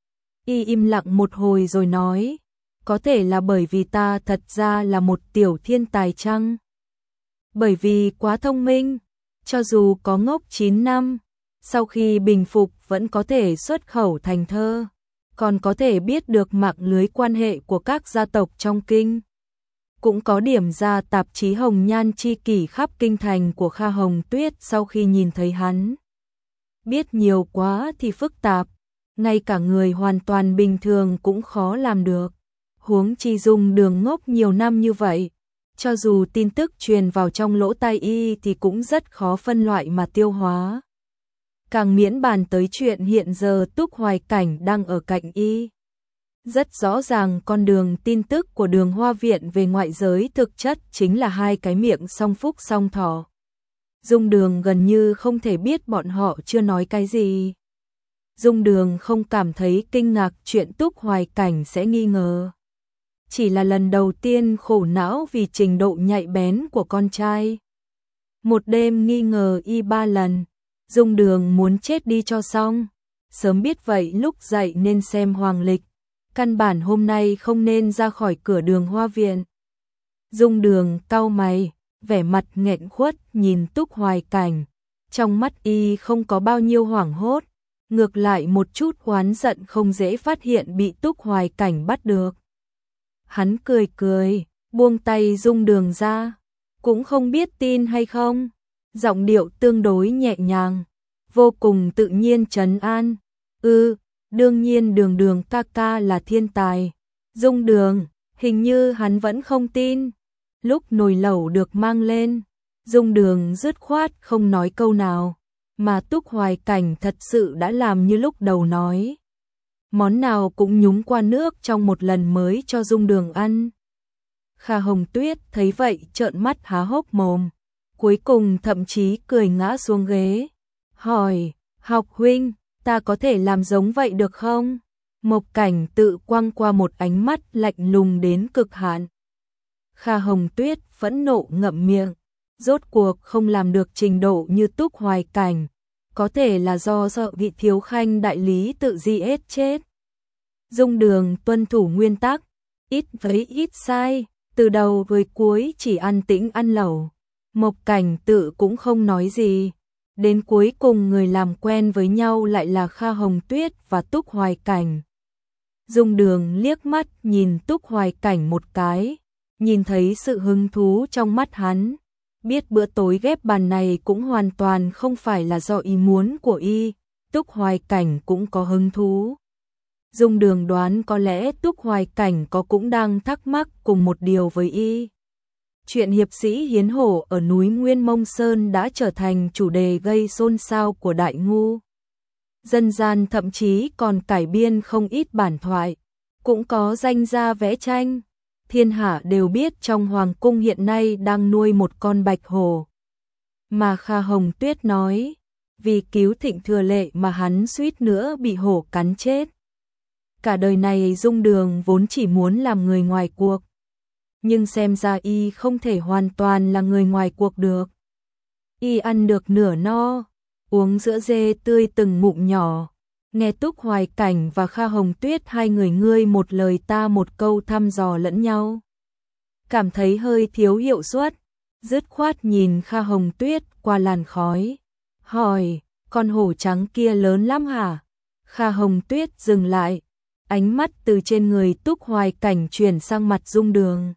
Y im lặng một hồi rồi nói, có thể là bởi vì ta thật ra là một tiểu thiên tài chăng? Bởi vì quá thông minh, cho dù có ngốc chín năm, sau khi bình phục vẫn có thể xuất khẩu thành thơ, còn có thể biết được mạng lưới quan hệ của các gia tộc trong kinh. Cũng có điểm ra tạp chí Hồng Nhan Chi Kỷ khắp kinh thành của Kha Hồng Tuyết sau khi nhìn thấy hắn. Biết nhiều quá thì phức tạp, ngay cả người hoàn toàn bình thường cũng khó làm được. Huống chi Dung Đường ngốc nhiều năm như vậy, cho dù tin tức truyền vào trong lỗ tai y thì cũng rất khó phân loại mà tiêu hóa. Càng miễn bàn tới chuyện hiện giờ Túc Hoài Cảnh đang ở cạnh y. Rất rõ ràng con đường tin tức của Đường Hoa Viện về ngoại giới thực chất chính là hai cái miệng song phúc song thọ. Dung Đường gần như không thể biết bọn họ chưa nói cái gì. Dung Đường không cảm thấy kinh ngạc chuyện Túc Hoài Cảnh sẽ nghi ngờ. Chỉ là lần đầu tiên khổ não vì trình độ nhạy bén của con trai. Một đêm nghi ngờ y ba lần, Dung Đường muốn chết đi cho xong. Sớm biết vậy lúc dậy nên xem hoàng lịch. Căn bản hôm nay không nên ra khỏi cửa Đường Hoa Viện. Dung Đường cau mày, vẻ mặt nghẹn khuất nhìn Túc Hoài Cảnh. Trong mắt y không có bao nhiêu hoảng hốt. Ngược lại một chút oán giận không dễ phát hiện bị Túc Hoài Cảnh bắt được. Hắn cười cười, buông tay Dung Đường ra. Cũng không biết tin hay không. Giọng điệu tương đối nhẹ nhàng, vô cùng tự nhiên trấn an. Ừ, đương nhiên Đường Đường ca ca là thiên tài. Dung Đường, hình như hắn vẫn không tin. Lúc nồi lẩu được mang lên, Dung Đường dứt khoát không nói câu nào. Mà Túc Hoài Cảnh thật sự đã làm như lúc đầu nói. Món nào cũng nhúng qua nước trong một lần mới cho Dung Đường ăn. Kha Hồng Tuyết thấy vậy trợn mắt há hốc mồm. Cuối cùng thậm chí cười ngã xuống ghế. Hỏi, học huynh, ta có thể làm giống vậy được không? Mộc Cảnh tự quăng qua một ánh mắt lạnh lùng đến cực hạn. Kha Hồng Tuyết phẫn nộ ngậm miệng. Rốt cuộc không làm được trình độ như Túc Hoài Cảnh. Có thể là do sợ vị thiếu khanh đại lý tự giết chết. Dung Đường tuân thủ nguyên tắc. Ít với ít sai. Từ đầu với cuối chỉ ăn tĩnh ăn lẩu. Mộc Cảnh tự cũng không nói gì. Đến cuối cùng người làm quen với nhau lại là Kha Hồng Tuyết và Túc Hoài Cảnh. Dung Đường liếc mắt nhìn Túc Hoài Cảnh một cái. Nhìn thấy sự hứng thú trong mắt hắn. Biết bữa tối ghép bàn này cũng hoàn toàn không phải là do ý muốn của y. Túc Hoài Cảnh cũng có hứng thú. Dung Đường đoán có lẽ Túc Hoài Cảnh có cũng đang thắc mắc cùng một điều với y. Chuyện hiệp sĩ hiến hổ ở núi Nguyên Mông Sơn đã trở thành chủ đề gây xôn xao của Đại Ngu. Dân gian thậm chí còn cải biên không ít bản thoại, cũng có danh gia vẽ tranh. Thiên hạ đều biết trong hoàng cung hiện nay đang nuôi một con bạch hổ. Mà Kha Hồng Tuyết nói, vì cứu Thịnh Thừa Lệ mà hắn suýt nữa bị hổ cắn chết. Cả đời này Dung Đường vốn chỉ muốn làm người ngoài cuộc. Nhưng xem ra y không thể hoàn toàn là người ngoài cuộc được. Y ăn được nửa no, uống sữa dê tươi từng ngụm nhỏ. Nghe Túc Hoài Cảnh và Kha Hồng Tuyết hai người ngươi một lời ta một câu thăm dò lẫn nhau. Cảm thấy hơi thiếu hiệu suất, dứt khoát nhìn Kha Hồng Tuyết qua làn khói. Hỏi, con hổ trắng kia lớn lắm hả? Kha Hồng Tuyết dừng lại, ánh mắt từ trên người Túc Hoài Cảnh chuyển sang mặt Dung Đường.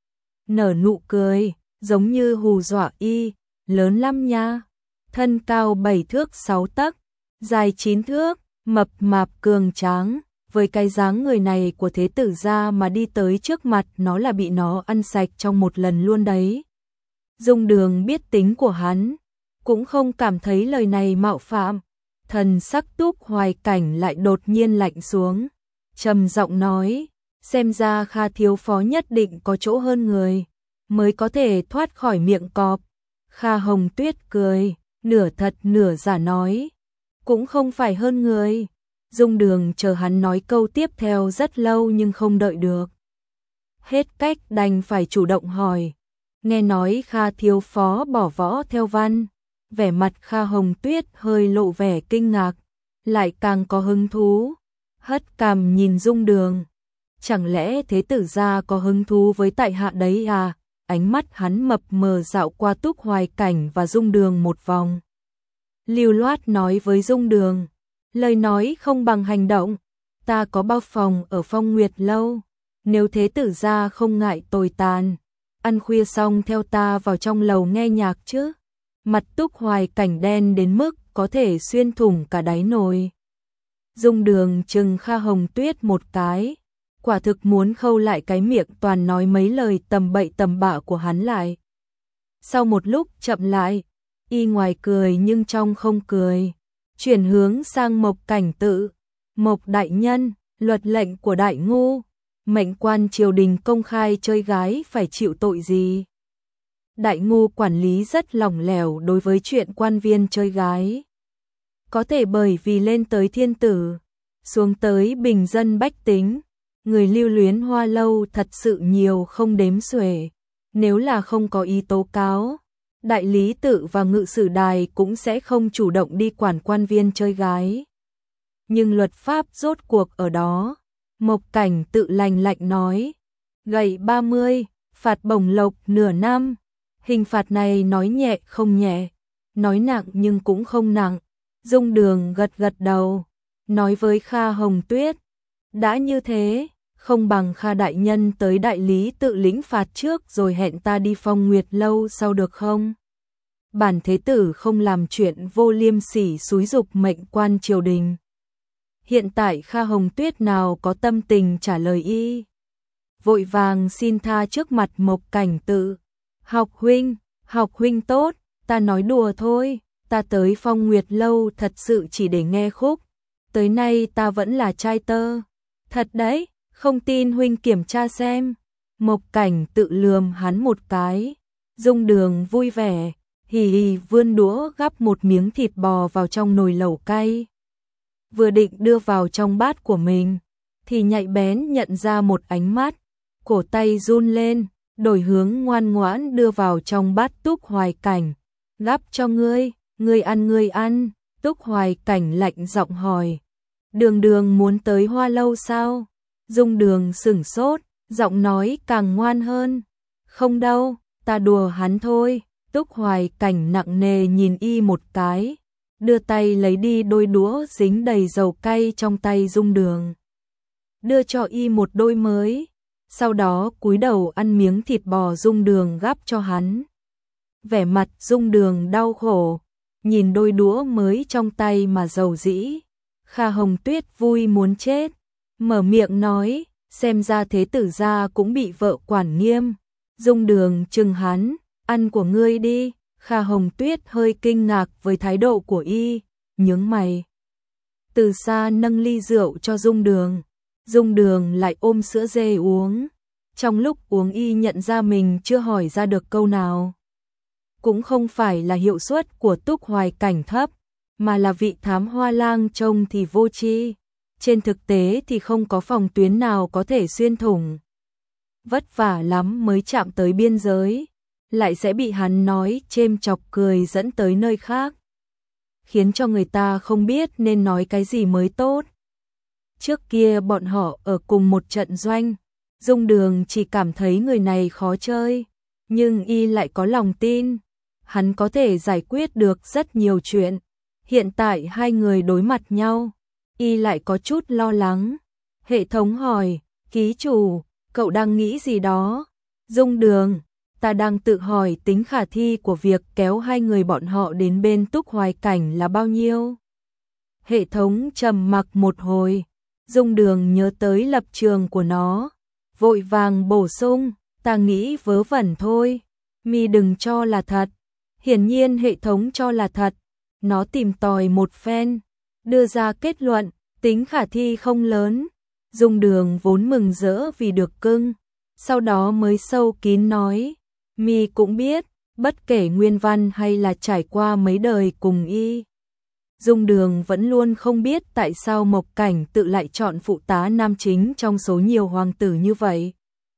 Nở nụ cười, giống như hù dọa y, lớn lắm nha. Thân cao bảy thước sáu tấc, dài chín thước, mập mạp cường tráng. Với cái dáng người này của thế tử gia mà đi tới trước mặt nó là bị nó ăn sạch trong một lần luôn đấy. Dung Đường biết tính của hắn, cũng không cảm thấy lời này mạo phạm. Thần sắc Túc Hoài Cảnh lại đột nhiên lạnh xuống, trầm giọng nói, xem ra Kha thiếu phó nhất định có chỗ hơn người, mới có thể thoát khỏi miệng cọp. Kha Hồng Tuyết cười, nửa thật nửa giả nói, cũng không phải hơn người. Dung Đường chờ hắn nói câu tiếp theo rất lâu nhưng không đợi được. Hết cách đành phải chủ động hỏi. Nghe nói Kha thiếu phó bỏ võ theo văn. Vẻ mặt Kha Hồng Tuyết hơi lộ vẻ kinh ngạc, lại càng có hứng thú. Hất cằm nhìn Dung Đường. Chẳng lẽ thế tử gia có hứng thú với tại hạ đấy à? Ánh mắt hắn mập mờ dạo qua Túc Hoài Cảnh và Dung Đường một vòng. Lưu loát nói với Dung Đường. Lời nói không bằng hành động, ta có bao phòng ở Phong Nguyệt Lâu, nếu thế tử gia không ngại tồi tàn, ăn khuya xong theo ta vào trong lầu nghe nhạc chứ. Mặt Túc Hoài Cảnh đen đến mức có thể xuyên thủng cả đáy nồi. Dung Đường chừng Kha Hồng Tuyết một cái, quả thực muốn khâu lại cái miệng toàn nói mấy lời tầm bậy tầm bạ của hắn lại. Sau một lúc chậm lại, y ngoài cười nhưng trong không cười. Chuyển hướng sang Mộc Cảnh tự. Mộc đại nhân, Luật lệnh của Đại Ngu, mệnh quan triều đình công khai chơi gái phải chịu tội gì? Đại Ngu quản lý rất lỏng lẻo đối với chuyện quan viên chơi gái. Có thể bởi vì lên tới thiên tử, xuống tới bình dân bách tính, người lưu luyến Hoa Lâu thật sự nhiều không đếm xuể. Nếu là không có ý tố cáo, đại lý tự và ngự sử đài cũng sẽ không chủ động đi quản quan viên chơi gái. Nhưng luật pháp rốt cuộc ở đó. Mộc Cảnh Tự lành lạnh nói, gậy ba mươi, phạt bổng lộc nửa năm. Hình phạt này nói nhẹ không nhẹ, nói nặng nhưng cũng không nặng. Dung Đường gật gật đầu, nói với Kha Hồng Tuyết, đã như thế, không bằng Kha đại nhân tới đại lý tự lĩnh phạt trước rồi hẹn ta đi Phong Nguyệt lâu sau được không? Bản thế tử không làm chuyện vô liêm sỉ xúi dục mệnh quan triều đình. Hiện tại Kha Hồng Tuyết nào có tâm tình trả lời y. Vội vàng xin tha trước mặt Mộc Cảnh Tự. Học huynh, học huynh tốt, ta nói đùa thôi, ta tới Phong Nguyệt lâu thật sự chỉ để nghe khúc. Tới nay ta vẫn là trai tơ. Thật đấy, không tin huynh kiểm tra xem. Mộc Cảnh Tự lườm hắn một cái. Dung Đường vui vẻ, hì hì vươn đũa gắp một miếng thịt bò vào trong nồi lẩu cay. Vừa định đưa vào trong bát của mình, thì nhạy bén nhận ra một ánh mắt, cổ tay run lên, đổi hướng ngoan ngoãn đưa vào trong bát Túc Hoài Cảnh. Gắp cho ngươi, ngươi ăn ngươi ăn. Túc Hoài Cảnh lạnh giọng hỏi, Đường Đường muốn tới Hoa Lâu sao? Dung Đường sửng sốt, giọng nói càng ngoan hơn, không đâu, ta đùa hắn thôi. Túc Hoài Cảnh nặng nề nhìn y một cái, đưa tay lấy đi đôi đũa dính đầy dầu cay trong tay Dung Đường, đưa cho y một đôi mới, sau đó cúi đầu ăn miếng thịt bò Dung Đường gắp cho hắn. Vẻ mặt Dung Đường đau khổ, nhìn đôi đũa mới trong tay mà dầu dĩ. Kha Hồng Tuyết vui muốn chết, mở miệng nói, xem ra thế tử gia cũng bị vợ quản nghiêm. Dung Đường trừng hắn, ăn của ngươi đi. Kha Hồng Tuyết hơi kinh ngạc với thái độ của y, nhướng mày. Từ xa nâng ly rượu cho Dung Đường, Dung Đường lại ôm sữa dê uống. Trong lúc uống y nhận ra mình chưa hỏi ra được câu nào. Cũng không phải là hiệu suất của Túc Hoài Cảnh thấp, mà là vị thám hoa lang trông thì vô tri. Trên thực tế thì không có phòng tuyến nào có thể xuyên thủng. Vất vả lắm mới chạm tới biên giới, lại sẽ bị hắn nói chêm chọc cười dẫn tới nơi khác, khiến cho người ta không biết nên nói cái gì mới tốt. Trước kia bọn họ ở cùng một trận doanh, Dung Đường chỉ cảm thấy người này khó chơi, nhưng y lại có lòng tin, hắn có thể giải quyết được rất nhiều chuyện. Hiện tại hai người đối mặt nhau, y lại có chút lo lắng. Hệ thống hỏi, ký chủ, cậu đang nghĩ gì đó? Dung Đường, ta đang tự hỏi tính khả thi của việc kéo hai người bọn họ đến bên Túc Hoài Cảnh là bao nhiêu. Hệ thống trầm mặc một hồi, Dung Đường nhớ tới lập trường của nó, vội vàng bổ sung, ta nghĩ vớ vẩn thôi, mi đừng cho là thật. Hiển nhiên hệ thống cho là thật, nó tìm tòi một phen, đưa ra kết luận, tính khả thi không lớn. Dung Đường vốn mừng rỡ vì được cưng, sau đó mới sâu kín nói, mi cũng biết, bất kể nguyên văn hay là trải qua mấy đời cùng y. Dung Đường vẫn luôn không biết tại sao Mộc Cảnh Tự lại chọn phụ tá nam chính trong số nhiều hoàng tử như vậy.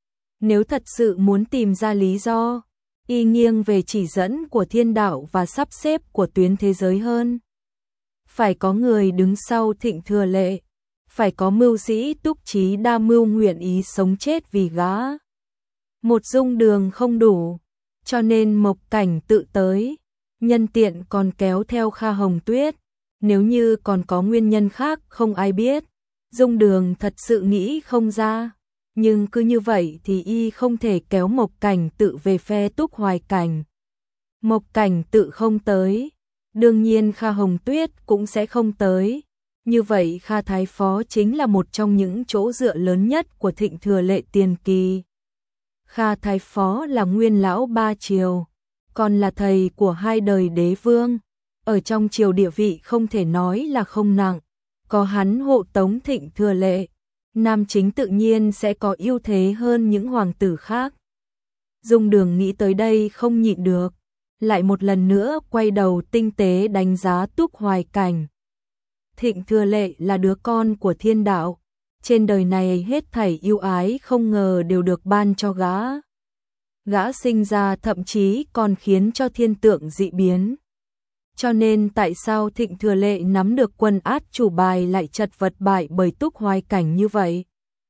Nếu thật sự muốn tìm ra lý do, y nghiêng về chỉ dẫn của thiên đạo và sắp xếp của tuyến thế giới hơn. Phải có người đứng sau Thịnh Thừa Lệ, phải có mưu sĩ túc trí đa mưu nguyện ý sống chết vì gã. Một Dung Đường không đủ, cho nên Mộc Cảnh Tự tới, nhân tiện còn kéo theo Kha Hồng Tuyết. Nếu như còn có nguyên nhân khác không ai biết, Dung Đường thật sự nghĩ không ra. Nhưng cứ như vậy thì y không thể kéo Mộc Cảnh Tự về phe Túc Hoài Cảnh. Mộc Cảnh Tự không tới, đương nhiên Kha Hồng Tuyết cũng sẽ không tới. Như vậy Kha Thái Phó chính là một trong những chỗ dựa lớn nhất của Thịnh Thừa Lệ tiền kỳ. Kha Thái Phó là nguyên lão ba triều, còn là thầy của hai đời đế vương. Ở trong triều địa vị không thể nói là không nặng, có hắn hộ tống Thịnh Thừa Lệ, nam chính tự nhiên sẽ có ưu thế hơn những hoàng tử khác. Dung Đường nghĩ tới đây không nhịn được, lại một lần nữa quay đầu tinh tế đánh giá Túc Hoài Cảnh. Thịnh Thừa Lệ là đứa con của thiên đạo, trên đời này hết thảy yêu ái không ngờ đều được ban cho gã. Gã sinh ra thậm chí còn khiến cho thiên tượng dị biến. Cho nên tại sao Thịnh Thừa Lệ nắm được quân át chủ bài lại chật vật bại bởi Túc Hoài Cảnh như vậy?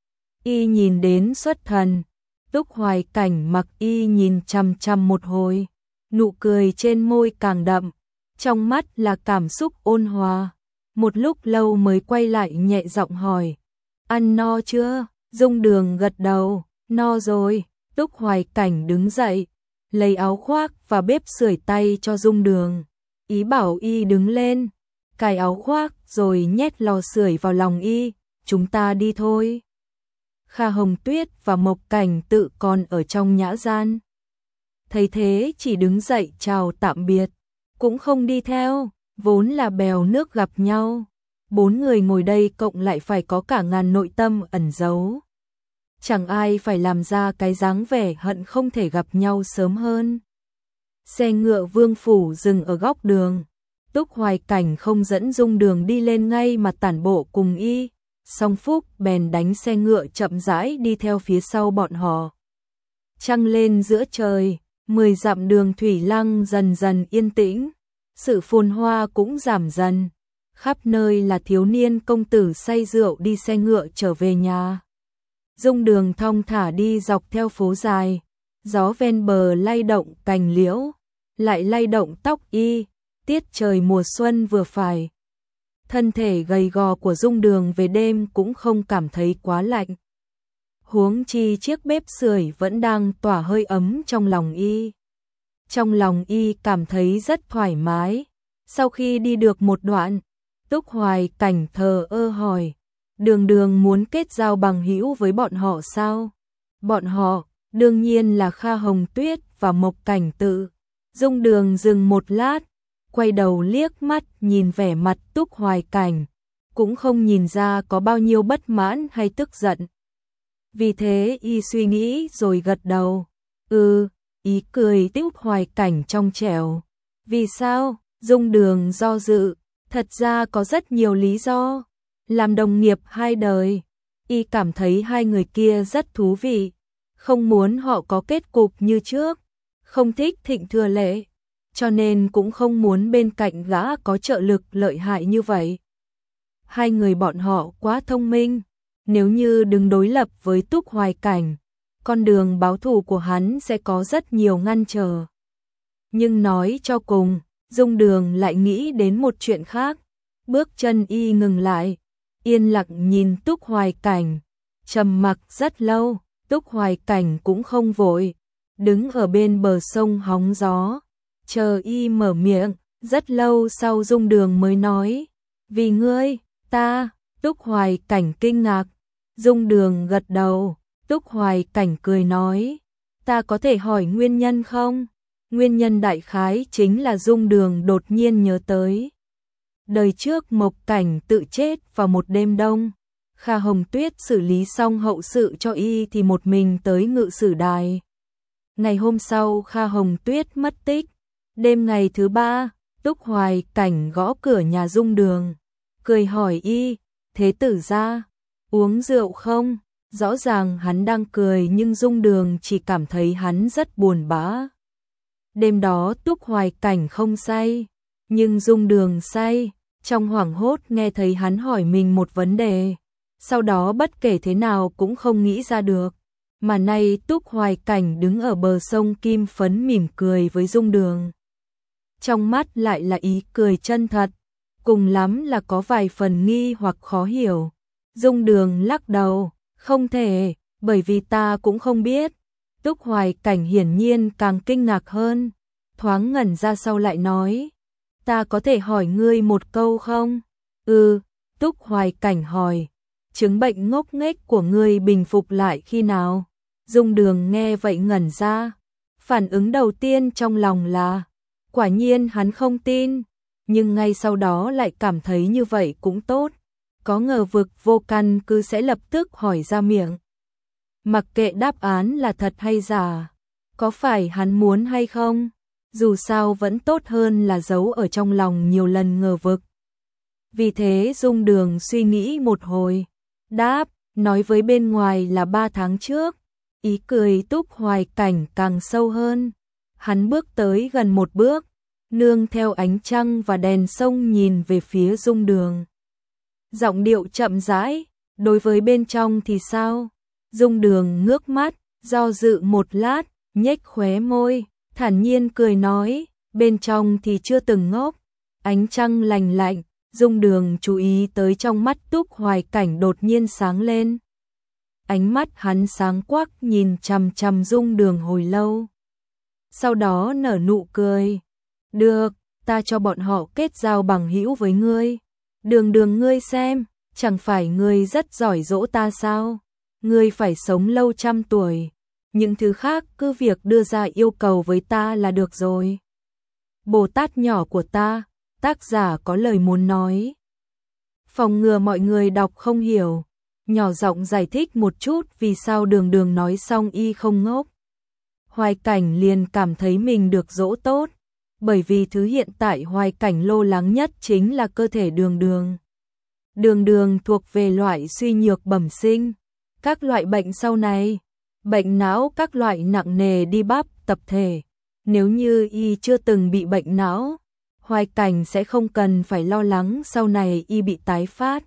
Y nhìn đến xuất thần, Túc Hoài Cảnh mặc y nhìn chằm chằm một hồi, nụ cười trên môi càng đậm, trong mắt là cảm xúc ôn hòa. Một lúc lâu mới quay lại nhẹ giọng hỏi, ăn no chưa? Dung Đường gật đầu, no rồi. Túc Hoài Cảnh đứng dậy, lấy áo khoác và bếp sưởi tay cho Dung Đường, ý bảo y đứng lên, cài áo khoác rồi nhét lò sưởi vào lòng y, chúng ta đi thôi. Kha Hồng Tuyết và Mộc Cảnh Tự còn ở trong nhã gian. Thấy thế chỉ đứng dậy chào tạm biệt, cũng không đi theo, vốn là bèo nước gặp nhau. Bốn người ngồi đây cộng lại phải có cả ngàn nội tâm ẩn giấu. Chẳng ai phải làm ra cái dáng vẻ hận không thể gặp nhau sớm hơn. Xe ngựa Vương Phủ dừng ở góc đường. Túc Hoài Cảnh không dẫn Dung Đường đi lên ngay mà tản bộ cùng y. Song Phúc bèn đánh xe ngựa chậm rãi đi theo phía sau bọn họ. Trăng lên giữa trời, mười dặm đường thủy lăng dần dần yên tĩnh. Sự phồn hoa cũng giảm dần. Khắp nơi là thiếu niên công tử say rượu đi xe ngựa trở về nhà. Dung Đường thong thả đi dọc theo phố dài, gió ven bờ lay động cành liễu, lại lay động tóc y, tiết trời mùa xuân vừa phải. Thân thể gầy gò của Dung Đường về đêm cũng không cảm thấy quá lạnh. Huống chi chiếc bếp sưởi vẫn đang tỏa hơi ấm trong lòng y. Trong lòng y cảm thấy rất thoải mái. Sau khi đi được một đoạn, Túc Hoài Cảnh thờ ơ hỏi, Đường Đường muốn kết giao bằng hữu với bọn họ sao? Bọn họ, đương nhiên là Kha Hồng Tuyết và Mộc Cảnh Tự. Dung Đường dừng một lát, quay đầu liếc mắt nhìn vẻ mặt Túc Hoài Cảnh, cũng không nhìn ra có bao nhiêu bất mãn hay tức giận. Vì thế y suy nghĩ rồi gật đầu. Ừ, ý cười Túc Hoài Cảnh trong trẻo. Vì sao? Dung Đường do dự, thật ra có rất nhiều lý do. Làm đồng nghiệp hai đời, y cảm thấy hai người kia rất thú vị, không muốn họ có kết cục như trước, không thích Thịnh Thừa Lệ, cho nên cũng không muốn bên cạnh gã có trợ lực lợi hại như vậy. Hai người bọn họ quá thông minh, nếu như đứng đối lập với Túc Hoài Cảnh, con đường báo thù của hắn sẽ có rất nhiều ngăn trở. Nhưng nói cho cùng, Dung Đường lại nghĩ đến một chuyện khác, bước chân y ngừng lại, yên lặng nhìn Túc Hoài Cảnh, trầm mặc rất lâu. Túc Hoài Cảnh cũng không vội, đứng ở bên bờ sông hóng gió, chờ y mở miệng. Rất lâu sau Dung Đường mới nói, vì ngươi, ta. Túc Hoài Cảnh kinh ngạc, Dung Đường gật đầu. Túc Hoài Cảnh cười nói, ta có thể hỏi nguyên nhân không? Nguyên nhân đại khái chính là Dung Đường đột nhiên nhớ tới đời trước Mộc Cảnh Tự chết vào một đêm đông. Kha Hồng Tuyết xử lý xong hậu sự cho y thì một mình tới ngự sử đài. Ngày hôm sau Kha Hồng Tuyết mất tích. Đêm ngày thứ ba, Túc Hoài Cảnh gõ cửa nhà Dung Đường, cười hỏi y, thế tử gia, uống rượu không? Rõ ràng hắn đang cười nhưng Dung Đường chỉ cảm thấy hắn rất buồn bã. Đêm đó Túc Hoài Cảnh không say, nhưng Dung Đường say. Trong hoảng hốt nghe thấy hắn hỏi mình một vấn đề, sau đó bất kể thế nào cũng không nghĩ ra được. Mà nay Túc Hoài Cảnh đứng ở bờ sông Kim Phấn mỉm cười với Dung Đường. Trong mắt lại là ý cười chân thật, cùng lắm là có vài phần nghi hoặc khó hiểu. Dung Đường lắc đầu, không thể, bởi vì ta cũng không biết. Túc Hoài Cảnh hiển nhiên càng kinh ngạc hơn, thoáng ngẩn ra sau lại nói, ta có thể hỏi ngươi một câu không? Ừ, Túc Hoài Cảnh hỏi, chứng bệnh ngốc nghếch của ngươi bình phục lại khi nào? Dung Đường nghe vậy ngẩn ra, phản ứng đầu tiên trong lòng là, quả nhiên hắn không tin, nhưng ngay sau đó lại cảm thấy như vậy cũng tốt. có ngờ vực vô căn cứ sẽ lập tức hỏi ra miệng. Mặc kệ đáp án là thật hay giả, có phải hắn muốn hay không, dù sao vẫn tốt hơn là giấu ở trong lòng nhiều lần ngờ vực. Vì thế Dung Đường suy nghĩ một hồi, đáp, nói với bên ngoài là ba tháng trước. Ý cười Túc Hoài Cảnh càng sâu hơn. Hắn bước tới gần một bước, nương theo ánh trăng và đèn sông nhìn về phía Dung Đường. Giọng điệu chậm rãi, đối với bên trong thì sao? Dung Đường ngước mắt, do dự một lát, nhếch khóe môi, thản nhiên cười nói, bên trong thì chưa từng ngốc. Ánh trăng lành lạnh, Dung Đường chú ý tới trong mắt Túc Hoài Cảnh đột nhiên sáng lên. Ánh mắt hắn sáng quắc nhìn chằm chằm Dung Đường hồi lâu. Sau đó nở nụ cười. Được, ta cho bọn họ kết giao bằng hữu với ngươi. Đường Đường ngươi xem, chẳng phải ngươi rất giỏi dỗ ta sao? Ngươi phải sống lâu trăm tuổi. Những thứ khác cứ việc đưa ra yêu cầu với ta là được rồi. Bồ Tát nhỏ của ta, tác giả có lời muốn nói. Phòng ngừa mọi người đọc không hiểu, nhỏ giọng giải thích một chút vì sao Đường Đường nói xong y không ngốc. Hoài Cảnh liền cảm thấy mình được dỗ tốt, bởi vì thứ hiện tại Hoài Cảnh lo lắng nhất chính là cơ thể Đường Đường. Đường Đường thuộc về loại suy nhược bẩm sinh, các loại bệnh sau này, bệnh não các loại nặng nề đi bắp tập thể. Nếu như y chưa từng bị bệnh não, Hoài Cảnh sẽ không cần phải lo lắng sau này y bị tái phát,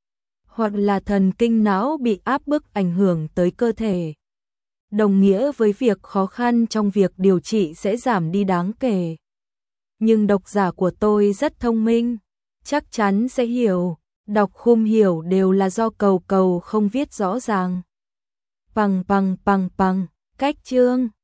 hoặc là thần kinh não bị áp bức ảnh hưởng tới cơ thể. Đồng nghĩa với việc khó khăn trong việc điều trị sẽ giảm đi đáng kể. Nhưng độc giả của tôi rất thông minh, chắc chắn sẽ hiểu, đọc không hiểu đều là do cầu cầu không viết rõ ràng. Pằng pằng pằng pằng, cách chương.